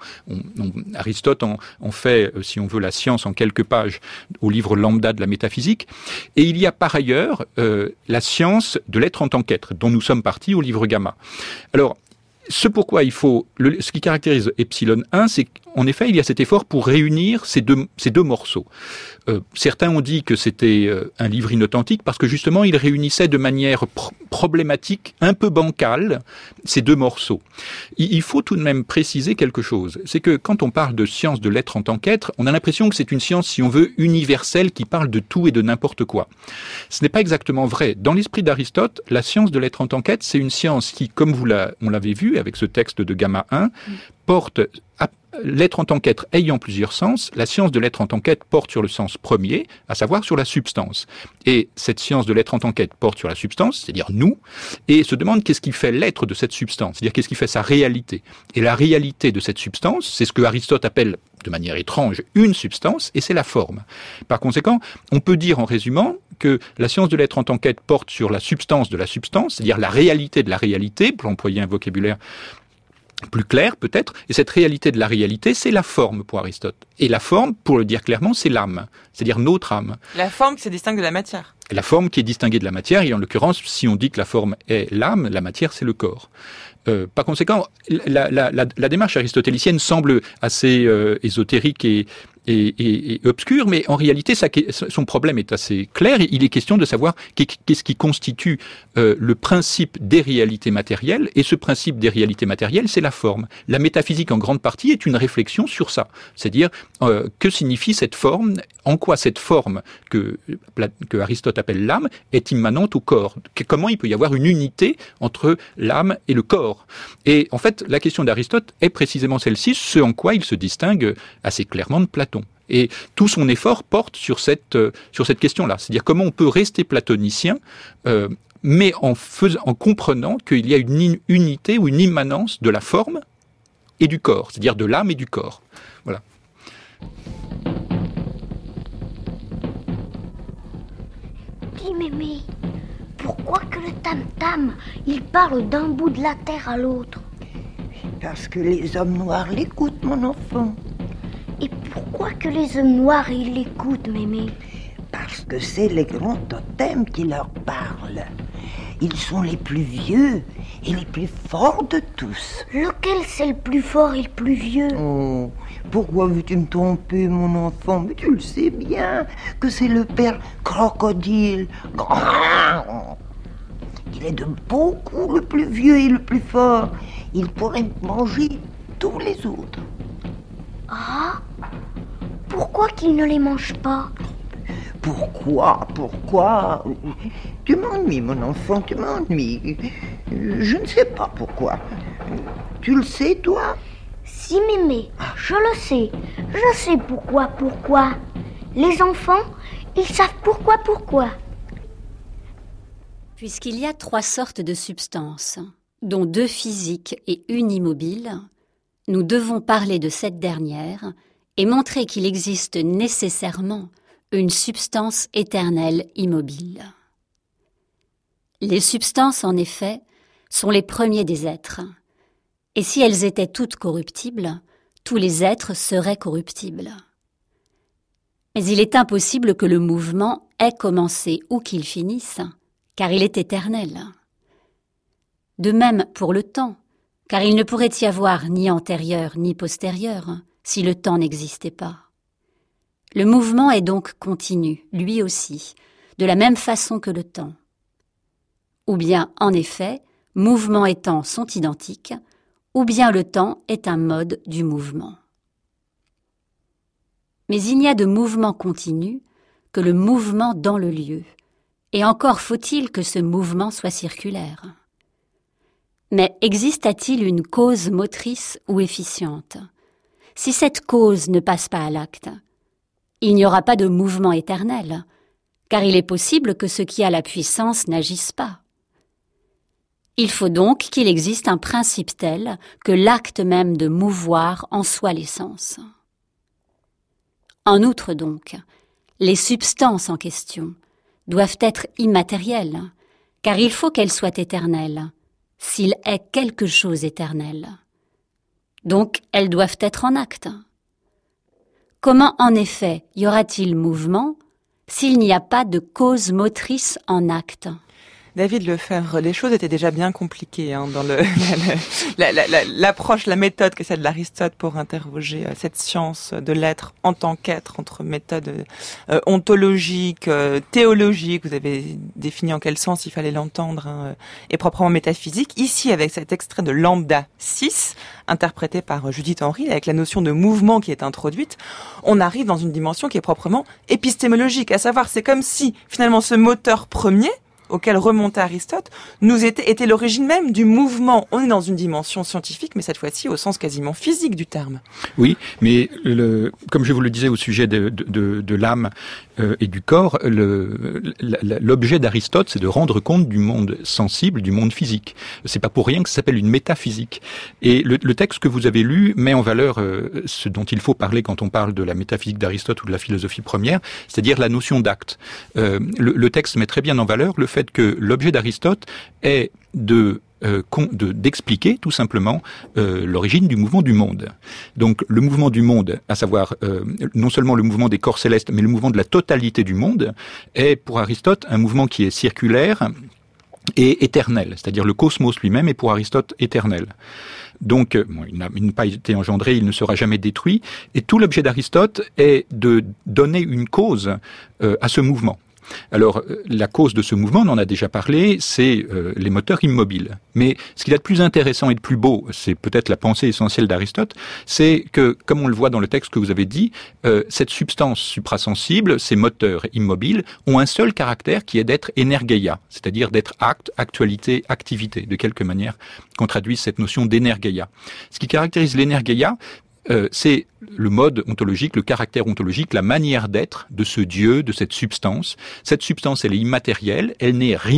Aristote en fait, si on veut, la science en quelques pages au livre Lambda de la métaphysique. Et il y a par ailleurs la science de l'être en tant qu'être, dont nous sommes partis au livre Gamma. Alors, ce qui caractérise Epsilon 1, c'est qu'en effet, il y a cet effort pour réunir ces deux morceaux. Certains ont dit que c'était un livre inauthentique parce que justement, il réunissait de manière problématique, un peu bancale, ces deux morceaux. Il faut tout de même préciser quelque chose. C'est que quand on parle de science de l'être en tant qu'être, on a l'impression que c'est une science, si on veut, universelle, qui parle de tout et de n'importe quoi. Ce n'est pas exactement vrai. Dans l'esprit d'Aristote, la science de l'être en tant qu'être, c'est une science qui, comme on l'avait vu avec ce texte de Gamma 1, porte l'être en tant qu'être ayant plusieurs sens. La science de l'être en tant qu'être porte sur le sens premier, à savoir sur la substance. Et cette science de l'être en tant qu'être porte sur la substance, c'est-à-dire nous, et se demande qu'est-ce qui fait l'être de cette substance, c'est-à-dire qu'est-ce qui fait sa réalité. Et la réalité de cette substance, c'est ce que Aristote appelle, de manière étrange, une substance, et c'est la forme. Par conséquent, on peut dire en résumant que la science de l'être en tant qu'être porte sur la substance de la substance, c'est-à-dire la réalité de la réalité, pour employer un vocabulaire plus clair peut-être, et cette réalité de la réalité, c'est la forme pour Aristote. Et la forme, pour le dire clairement, c'est l'âme, c'est-à-dire notre âme. La forme qui se distingue de la matière. La forme qui est distinguée de la matière, et en l'occurrence, si on dit que la forme est l'âme, la matière c'est le corps. Par conséquent, la démarche aristotélicienne semble assez ésotérique et obscur, mais en réalité, son problème est assez clair. Il est question de savoir qu'est-ce qui constitue le principe des réalités matérielles, et ce principe des réalités matérielles, c'est la forme. La métaphysique, en grande partie, est une réflexion sur ça, c'est-à-dire que signifie cette forme, en quoi cette forme que Aristote appelle l'âme est immanente au corps. Comment il peut y avoir une unité entre l'âme et le corps. Et en fait, la question d'Aristote est précisément celle-ci, ce en quoi il se distingue assez clairement de Platon. Et tout son effort porte sur cette question-là. C'est-à-dire comment on peut rester platonicien, mais en comprenant qu'il y a une unité ou une immanence de la forme et du corps, c'est-à-dire de l'âme et du corps. Voilà. Dis Mémé, pourquoi que le tam-tam, il parle d'un bout de la terre à l'autre? Parce que les hommes noirs l'écoutent, mon enfant. Et pourquoi que les hommes noirs, ils l'écoutent, Mémé? Parce que c'est les grands totems qui leur parlent. Ils sont les plus vieux et les plus forts de tous. Lequel c'est le plus fort et le plus vieux? Oh, pourquoi veux-tu me tromper, mon enfant? Mais tu le sais bien que c'est le père crocodile. Il est de beaucoup le plus vieux et le plus fort. Il pourrait manger tous les autres. Ah, pourquoi qu'il ne les mange pas? Pourquoi? Tu m'ennuies, mon enfant, tu m'ennuies. Je ne sais pas pourquoi. Tu le sais, toi? Si, Mémé, je le sais. Je sais pourquoi. Les enfants, ils savent pourquoi. Puisqu'il y a 3 sortes de substances, dont 2 physiques et une immobile, nous devons parler de cette dernière et montrer qu'il existe nécessairement une substance éternelle immobile. Les substances, en effet, sont les premiers des êtres, et si elles étaient toutes corruptibles, tous les êtres seraient corruptibles. Mais il est impossible que le mouvement ait commencé ou qu'il finisse, car il est éternel. De même pour le temps, car il ne pourrait y avoir ni antérieur ni postérieur si le temps n'existait pas. Le mouvement est donc continu, lui aussi, de la même façon que le temps. Ou bien, en effet, mouvement et temps sont identiques, ou bien le temps est un mode du mouvement. Mais il n'y a de mouvement continu que le mouvement dans le lieu, et encore faut-il que ce mouvement soit circulaire. Mais existe-t-il une cause motrice ou efficiente? Si cette cause ne passe pas à l'acte, il n'y aura pas de mouvement éternel, car il est possible que ce qui a la puissance n'agisse pas. Il faut donc qu'il existe un principe tel que l'acte même de mouvoir en soit l'essence. En outre donc, les substances en question doivent être immatérielles, car il faut qu'elles soient éternelles, s'il est quelque chose éternel. Donc elles doivent être en acte. Comment, en effet, y aura-t-il mouvement s'il n'y a pas de cause motrice en acte? David Lefebvre, les choses étaient déjà bien compliquées dans l'approche, la méthode que celle de l'Aristote pour interroger cette science de l'être en tant qu'être, entre méthodes ontologiques, théologiques, vous avez défini en quel sens il fallait l'entendre, et proprement métaphysique. Ici, avec cet extrait de Lambda 6, interprété par Judith Henry, avec la notion de mouvement qui est introduite, on arrive dans une dimension qui est proprement épistémologique, à savoir c'est comme si finalement ce moteur premier auquel remontait Aristote, était l'origine même du mouvement. On est dans une dimension scientifique, mais cette fois-ci au sens quasiment physique du terme. Oui, mais comme je vous le disais au sujet de l'âme et du corps, l'objet d'Aristote, c'est de rendre compte du monde sensible, du monde physique. C'est pas pour rien que ça s'appelle une métaphysique. Et le texte que vous avez lu met en valeur ce dont il faut parler quand on parle de la métaphysique d'Aristote ou de la philosophie première, c'est-à-dire la notion d'acte. Le texte met très bien en valeur le fait que l'objet d'Aristote est d'expliquer tout simplement l'origine du mouvement du monde. Donc le mouvement du monde, à savoir non seulement le mouvement des corps célestes, mais le mouvement de la totalité du monde, est pour Aristote un mouvement qui est circulaire et éternel, c'est-à-dire le cosmos lui-même est pour Aristote éternel. Donc, il n'a pas été engendré, il ne sera jamais détruit, et tout l'objet d'Aristote est de donner une cause à ce mouvement. Alors, la cause de ce mouvement, on en a déjà parlé, c'est les moteurs immobiles. Mais ce qu'il y a de plus intéressant et de plus beau, c'est peut-être la pensée essentielle d'Aristote, c'est que, comme on le voit dans le texte que vous avez dit, cette substance suprasensible, ces moteurs immobiles, ont un seul caractère qui est d'être énergeia, c'est-à-dire d'être acte, actualité, activité, de quelque manière qu'on traduise cette notion d'énergeia. Ce qui caractérise l'énergeia, c'est le mode ontologique, le caractère ontologique, la manière d'être de ce Dieu, de cette substance. Cette substance, elle est immatérielle, elle n'est rien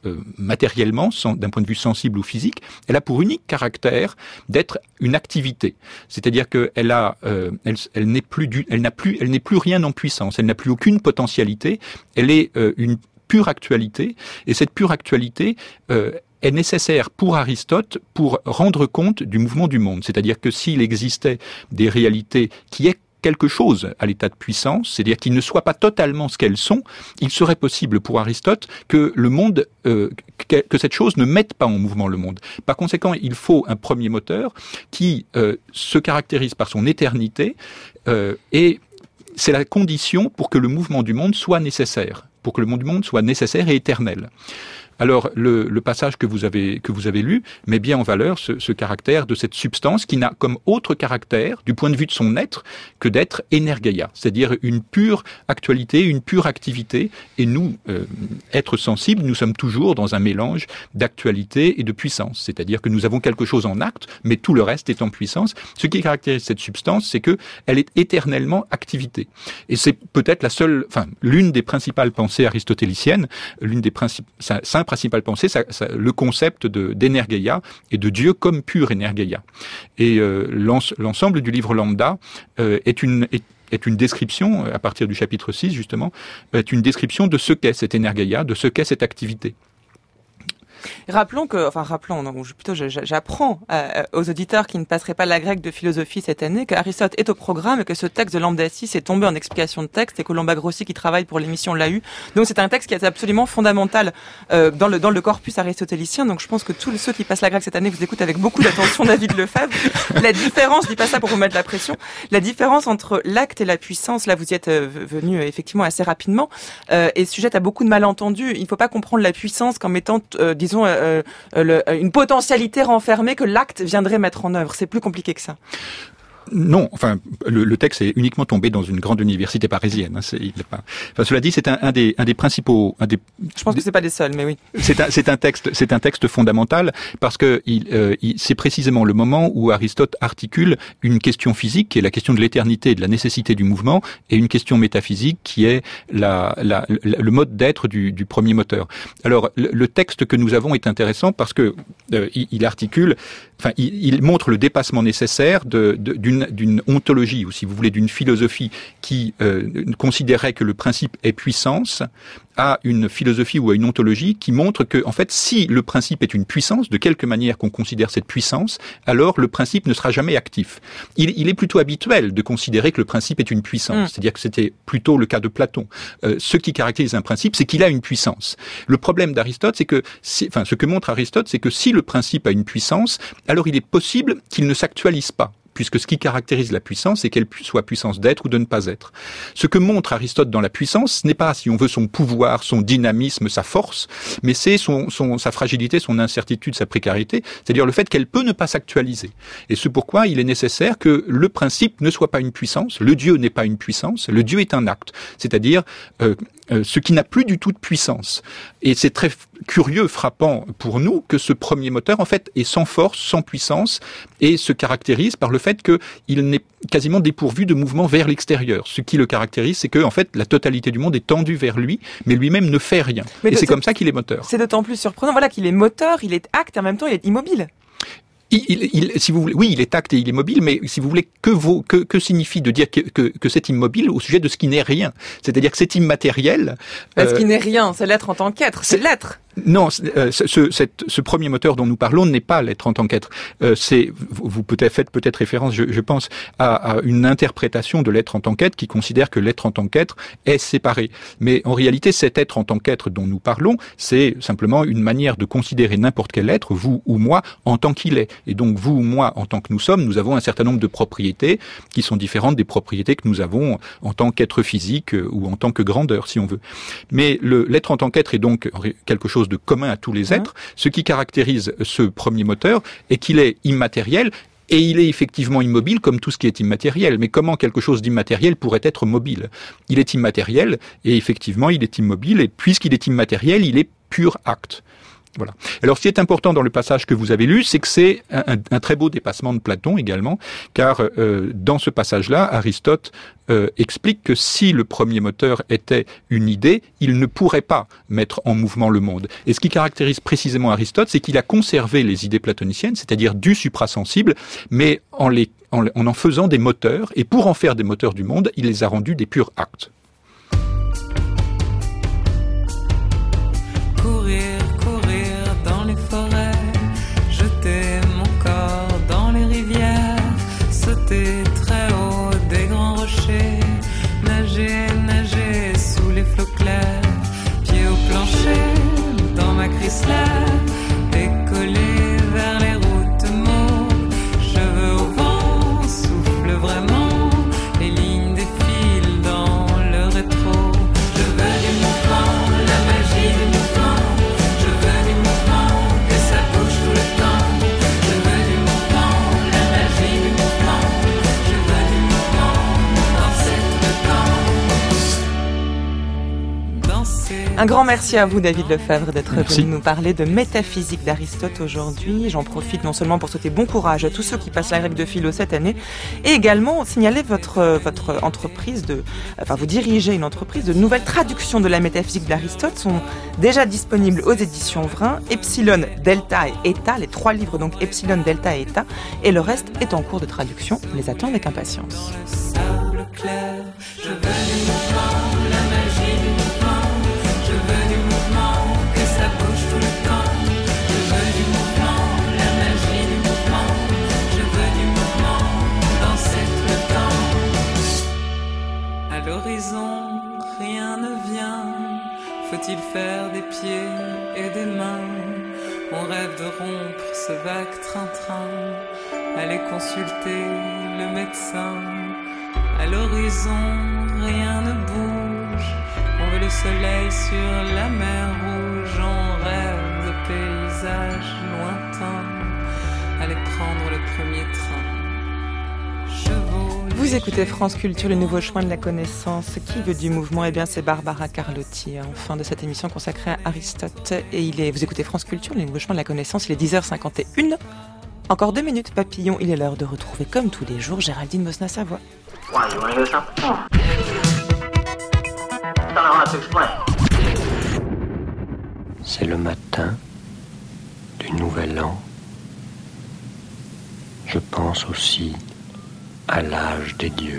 matériellement, d'un point de vue sensible ou physique, elle a pour unique caractère d'être une activité. C'est-à-dire qu'elle elle n'est plus rien en puissance, elle n'a plus aucune potentialité, elle est une pure actualité, et cette pure actualité est nécessaire pour Aristote pour rendre compte du mouvement du monde. C'est-à-dire que s'il existait des réalités qui aient quelque chose à l'état de puissance, c'est-à-dire qu'ils ne soient pas totalement ce qu'elles sont, il serait possible pour Aristote que le monde, que cette chose ne mette pas en mouvement le monde. Par conséquent, il faut un premier moteur qui se caractérise par son éternité, et c'est la condition pour que le mouvement du monde soit nécessaire, pour que le mouvement du monde soit nécessaire et éternel. Alors, le passage que vous avez lu met bien en valeur ce caractère de cette substance qui n'a comme autre caractère, du point de vue de son être, que d'être énergeia, c'est-à-dire une pure actualité, une pure activité. Et nous, êtres sensibles, nous sommes toujours dans un mélange d'actualité et de puissance. C'est-à-dire que nous avons quelque chose en acte, mais tout le reste est en puissance. Ce qui caractérise cette substance, c'est que elle est éternellement activité. Et c'est peut-être l'une des principales pensées aristotéliciennes, l'une des principale pensée, le concept d'énergeia et de Dieu comme pure énergeia. Et l'ensemble du livre Lambda est une description, à partir du chapitre 6 justement, est une description de ce qu'est cette énergeia, de ce qu'est cette activité. J'apprends aux auditeurs qui ne passeraient pas la grecque de philosophie cette année qu'Aristote est au programme et que ce texte de Lambda 6 est tombé en explication de texte et Colomba Grossi qui travaille pour l'émission l'a eu. Donc c'est un texte qui est absolument fondamental dans le corpus aristotélicien. Donc je pense que tous ceux qui passent la grecque cette année vous écoutent avec beaucoup d'attention David Lefebvre. La différence, je dis pas ça pour vous mettre la pression, la différence entre l'acte et la puissance, là vous y êtes venu effectivement assez rapidement, est sujette à beaucoup de malentendus. Il ne faut pas comprendre la puissance comme étant, disons, une potentialité renfermée que l'acte viendrait mettre en œuvre. C'est plus compliqué que ça. Non, enfin, le texte est uniquement tombé dans une grande université parisienne. Cela dit, c'est un des principaux. Je pense que c'est pas les seuls, mais oui. C'est un texte fondamental parce que c'est précisément le moment où Aristote articule une question physique qui est la question de l'éternité et de la nécessité du mouvement, et une question métaphysique qui est le mode d'être du premier moteur. Alors, le texte que nous avons est intéressant parce que il articule. Enfin, il montre le dépassement nécessaire d'une ontologie, ou si vous voulez, d'une philosophie qui considérait que le principe est puissance, à une philosophie ou à une ontologie qui montre que, en fait, si le principe est une puissance, de quelque manière qu'on considère cette puissance, alors le principe ne sera jamais actif. Il est plutôt habituel de considérer que le principe est une puissance, c'est-à-dire que c'était plutôt le cas de Platon. Ce qui caractérise un principe, c'est qu'il a une puissance. Le problème d'Aristote, ce que montre Aristote, c'est que si le principe a une puissance, alors il est possible qu'il ne s'actualise pas, puisque ce qui caractérise la puissance, c'est qu'elle soit puissance d'être ou de ne pas être. Ce que montre Aristote dans la puissance, ce n'est pas, si on veut, son pouvoir, son dynamisme, sa force, mais c'est sa fragilité, son incertitude, sa précarité, c'est-à-dire le fait qu'elle peut ne pas s'actualiser. Et c'est pourquoi il est nécessaire que le principe ne soit pas une puissance, le Dieu n'est pas une puissance, le Dieu est un acte, c'est-à-dire ce qui n'a plus du tout de puissance. Et c'est très curieux, frappant pour nous, que ce premier moteur, en fait, est sans force, sans puissance, et se caractérise par le fait qu'il n'est quasiment dépourvu de mouvement vers l'extérieur. Ce qui le caractérise, c'est que, en fait, la totalité du monde est tendue vers lui, mais lui-même ne fait rien. Et c'est comme ça qu'il est moteur. C'est d'autant plus surprenant, voilà, qu'il est moteur, il est acte, et en même temps, il est immobile. Si vous voulez, oui, il est acte et il est mobile, mais si vous voulez, que signifie de dire que c'est immobile au sujet de ce qui n'est rien? C'est-à-dire que c'est immatériel. Ce qui n'est rien, c'est l'être en tant qu'être, c'est l'être. Non, ce premier moteur dont nous parlons n'est pas l'être en tant qu'être. Vous faites peut-être référence, je pense, à une interprétation de l'être en tant qu'être qui considère que l'être en tant qu'être est séparé. Mais en réalité, cet être en tant qu'être dont nous parlons, c'est simplement une manière de considérer n'importe quel être, vous ou moi, en tant qu'il est. Et donc, vous ou moi, en tant que nous sommes, nous avons un certain nombre de propriétés qui sont différentes des propriétés que nous avons en tant qu'être physique ou en tant que grandeur, si on veut. Mais l'être en tant qu'être est donc quelque chose de commun à tous les êtres. Ce qui caractérise ce premier moteur est qu'il est immatériel, et il est effectivement immobile comme tout ce qui est immatériel. Mais comment quelque chose d'immatériel pourrait être mobile? Il est immatériel, et effectivement il est immobile, et puisqu'il est immatériel, il est pur acte. Voilà. Alors, ce qui est important dans le passage que vous avez lu, c'est que c'est un très beau dépassement de Platon également, car dans ce passage-là, Aristote explique que si le premier moteur était une idée, il ne pourrait pas mettre en mouvement le monde. Et ce qui caractérise précisément Aristote, c'est qu'il a conservé les idées platoniciennes, c'est-à-dire du suprasensible, mais en faisant des moteurs, et pour en faire des moteurs du monde, il les a rendus des purs actes. Courir, courir dans les forêts, jeter mon corps dans les rivières, sauter très haut des grands rochers, nager, nager sous les flots clairs, pieds au plancher, dans ma Chrysler, décoller vers les routes mauves, cheveux au vent, souffle vraiment, les lignes défilent dans le rétro. Je veux du mouvement, la magie du mouvement. Je veux du mouvement, que ça bouge tout le temps. Je veux du mouvement, la magie du mouvement. Je veux du mouvement, danser tout le temps. Danser. Un grand merci à vous, David Lefebvre, d'être venu nous parler de métaphysique d'Aristote aujourd'hui. J'en profite non seulement pour souhaiter bon courage à tous ceux qui passent la grecque de philo cette année, et également signaler votre entreprise vous dirigez une entreprise de nouvelles traductions de la métaphysique d'Aristote sont déjà disponibles aux éditions Vrin, Epsilon, Delta et Eta, les 3 livres donc Epsilon, Delta et Eta, et le reste est en cours de traduction. On les attend avec impatience. Sable clair, je veux du mouvement, la magie du mouvement. Je veux du mouvement, que ça bouge tout le temps. Je veux du mouvement, la magie du mouvement. Je veux du mouvement, danser tout le temps. À l'horizon, rien ne vient. Faut-il faire des pieds et des mains? On rêve de rompre ce vague train-train. Aller consulter le médecin. À l'horizon, rien ne bouge. On veut le soleil sur la mer rouge. On rêve de paysages lointains. Aller prendre le premier train. Chevaux. Vous écoutez France Culture, le nouveau chemin de la connaissance. Qui veut du mouvement? Eh bien, c'est Barbara Carlotti, en fin de cette émission consacrée à Aristote. Et vous écoutez France Culture, le nouveau chemin de la connaissance. Il est 10h51. Encore 2 minutes, papillon. Il est l'heure de retrouver, comme tous les jours, Géraldine Mosna-Savoie. C'est le matin du nouvel an. Je pense aussi à l'âge des dieux.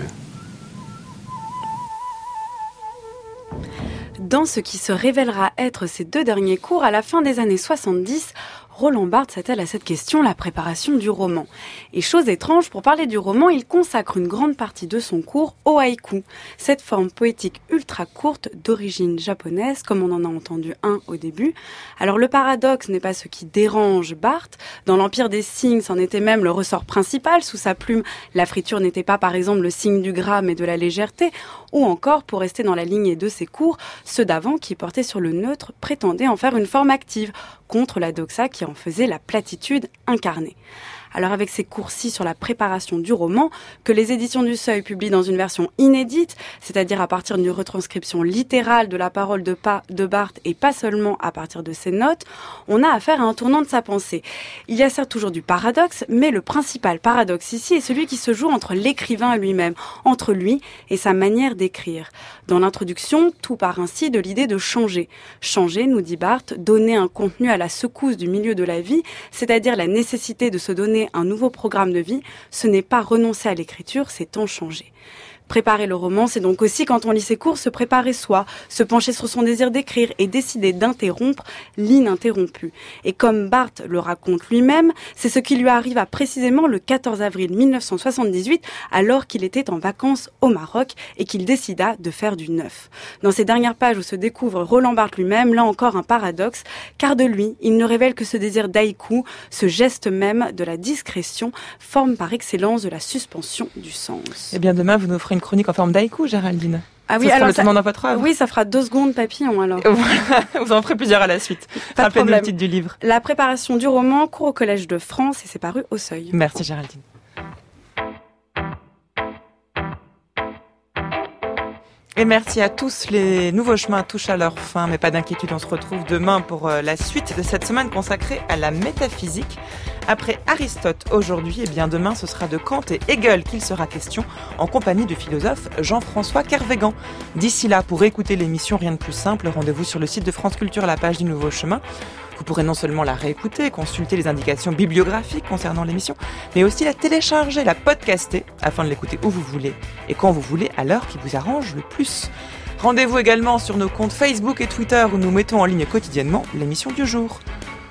Dans ce qui se révélera être ses 2 derniers cours à la fin des années 70, Roland Barthes s'attelle à cette question, la préparation du roman. Et chose étrange, pour parler du roman, il consacre une grande partie de son cours au haïku, cette forme poétique ultra courte d'origine japonaise, comme on en a entendu un au début. Alors le paradoxe n'est pas ce qui dérange Barthes. Dans l'Empire des signes, c'en était même le ressort principal. Sous sa plume, la friture n'était pas par exemple le signe du gras, mais de la légèreté. Ou encore, pour rester dans la lignée de ses cours, ceux d'avant qui portaient sur le neutre prétendaient en faire une forme active, contre la doxa qui en faisait la platitude incarnée. Alors avec ces cours-ci sur la préparation du roman, que les éditions du Seuil publient dans une version inédite, c'est-à-dire à partir d'une retranscription littérale de la parole de Barthes et pas seulement à partir de ses notes, on a affaire à un tournant de sa pensée. Il y a certes toujours du paradoxe, mais le principal paradoxe ici est celui qui se joue entre l'écrivain lui-même, entre lui et sa manière d'écrire. Dans l'introduction, tout part ainsi de l'idée de changer. Changer, nous dit Barthes, donner un contenu à la secousse du milieu de la vie, c'est-à-dire la nécessité de se donner un nouveau programme de vie, ce n'est pas renoncer à l'écriture, c'est en changer. Préparer le roman, c'est donc aussi, quand on lit ses cours, se préparer soi, se pencher sur son désir d'écrire et décider d'interrompre l'ininterrompu. Et comme Barthes le raconte lui-même, c'est ce qui lui arrive à précisément le 14 avril 1978, alors qu'il était en vacances au Maroc et qu'il décida de faire du neuf. Dans ces dernières pages où se découvre Roland Barthes lui-même, là encore un paradoxe, car de lui, il ne révèle que ce désir d'haïku, ce geste même de la discrétion, forme par excellence de la suspension du sens. Eh bien, demain, vous nous ferez une chronique en forme d'haïku, Géraldine. Ah oui, ça alors le tournant dans votre œuvre. Oui, ça fera 2 secondes papillon alors. Voilà, vous en ferez plusieurs à la suite. Rappelez-nous le titre du livre. La préparation du roman, cours au Collège de France, et c'est paru au Seuil. Merci Géraldine. Et merci à tous. Les nouveaux chemins touchent à leur fin, mais pas d'inquiétude, on se retrouve demain pour la suite de cette semaine consacrée à la métaphysique. Après Aristote aujourd'hui, et bien demain ce sera de Kant et Hegel qu'il sera question, en compagnie du philosophe Jean-François Kervégan. D'ici là, pour écouter l'émission, rien de plus simple, rendez-vous sur le site de France Culture, la page du Nouveau Chemin. Vous pourrez non seulement la réécouter, consulter les indications bibliographiques concernant l'émission, mais aussi la télécharger, la podcaster, afin de l'écouter où vous voulez et quand vous voulez, à l'heure qui vous arrange le plus. Rendez-vous également sur nos comptes Facebook et Twitter où nous mettons en ligne quotidiennement l'émission du jour.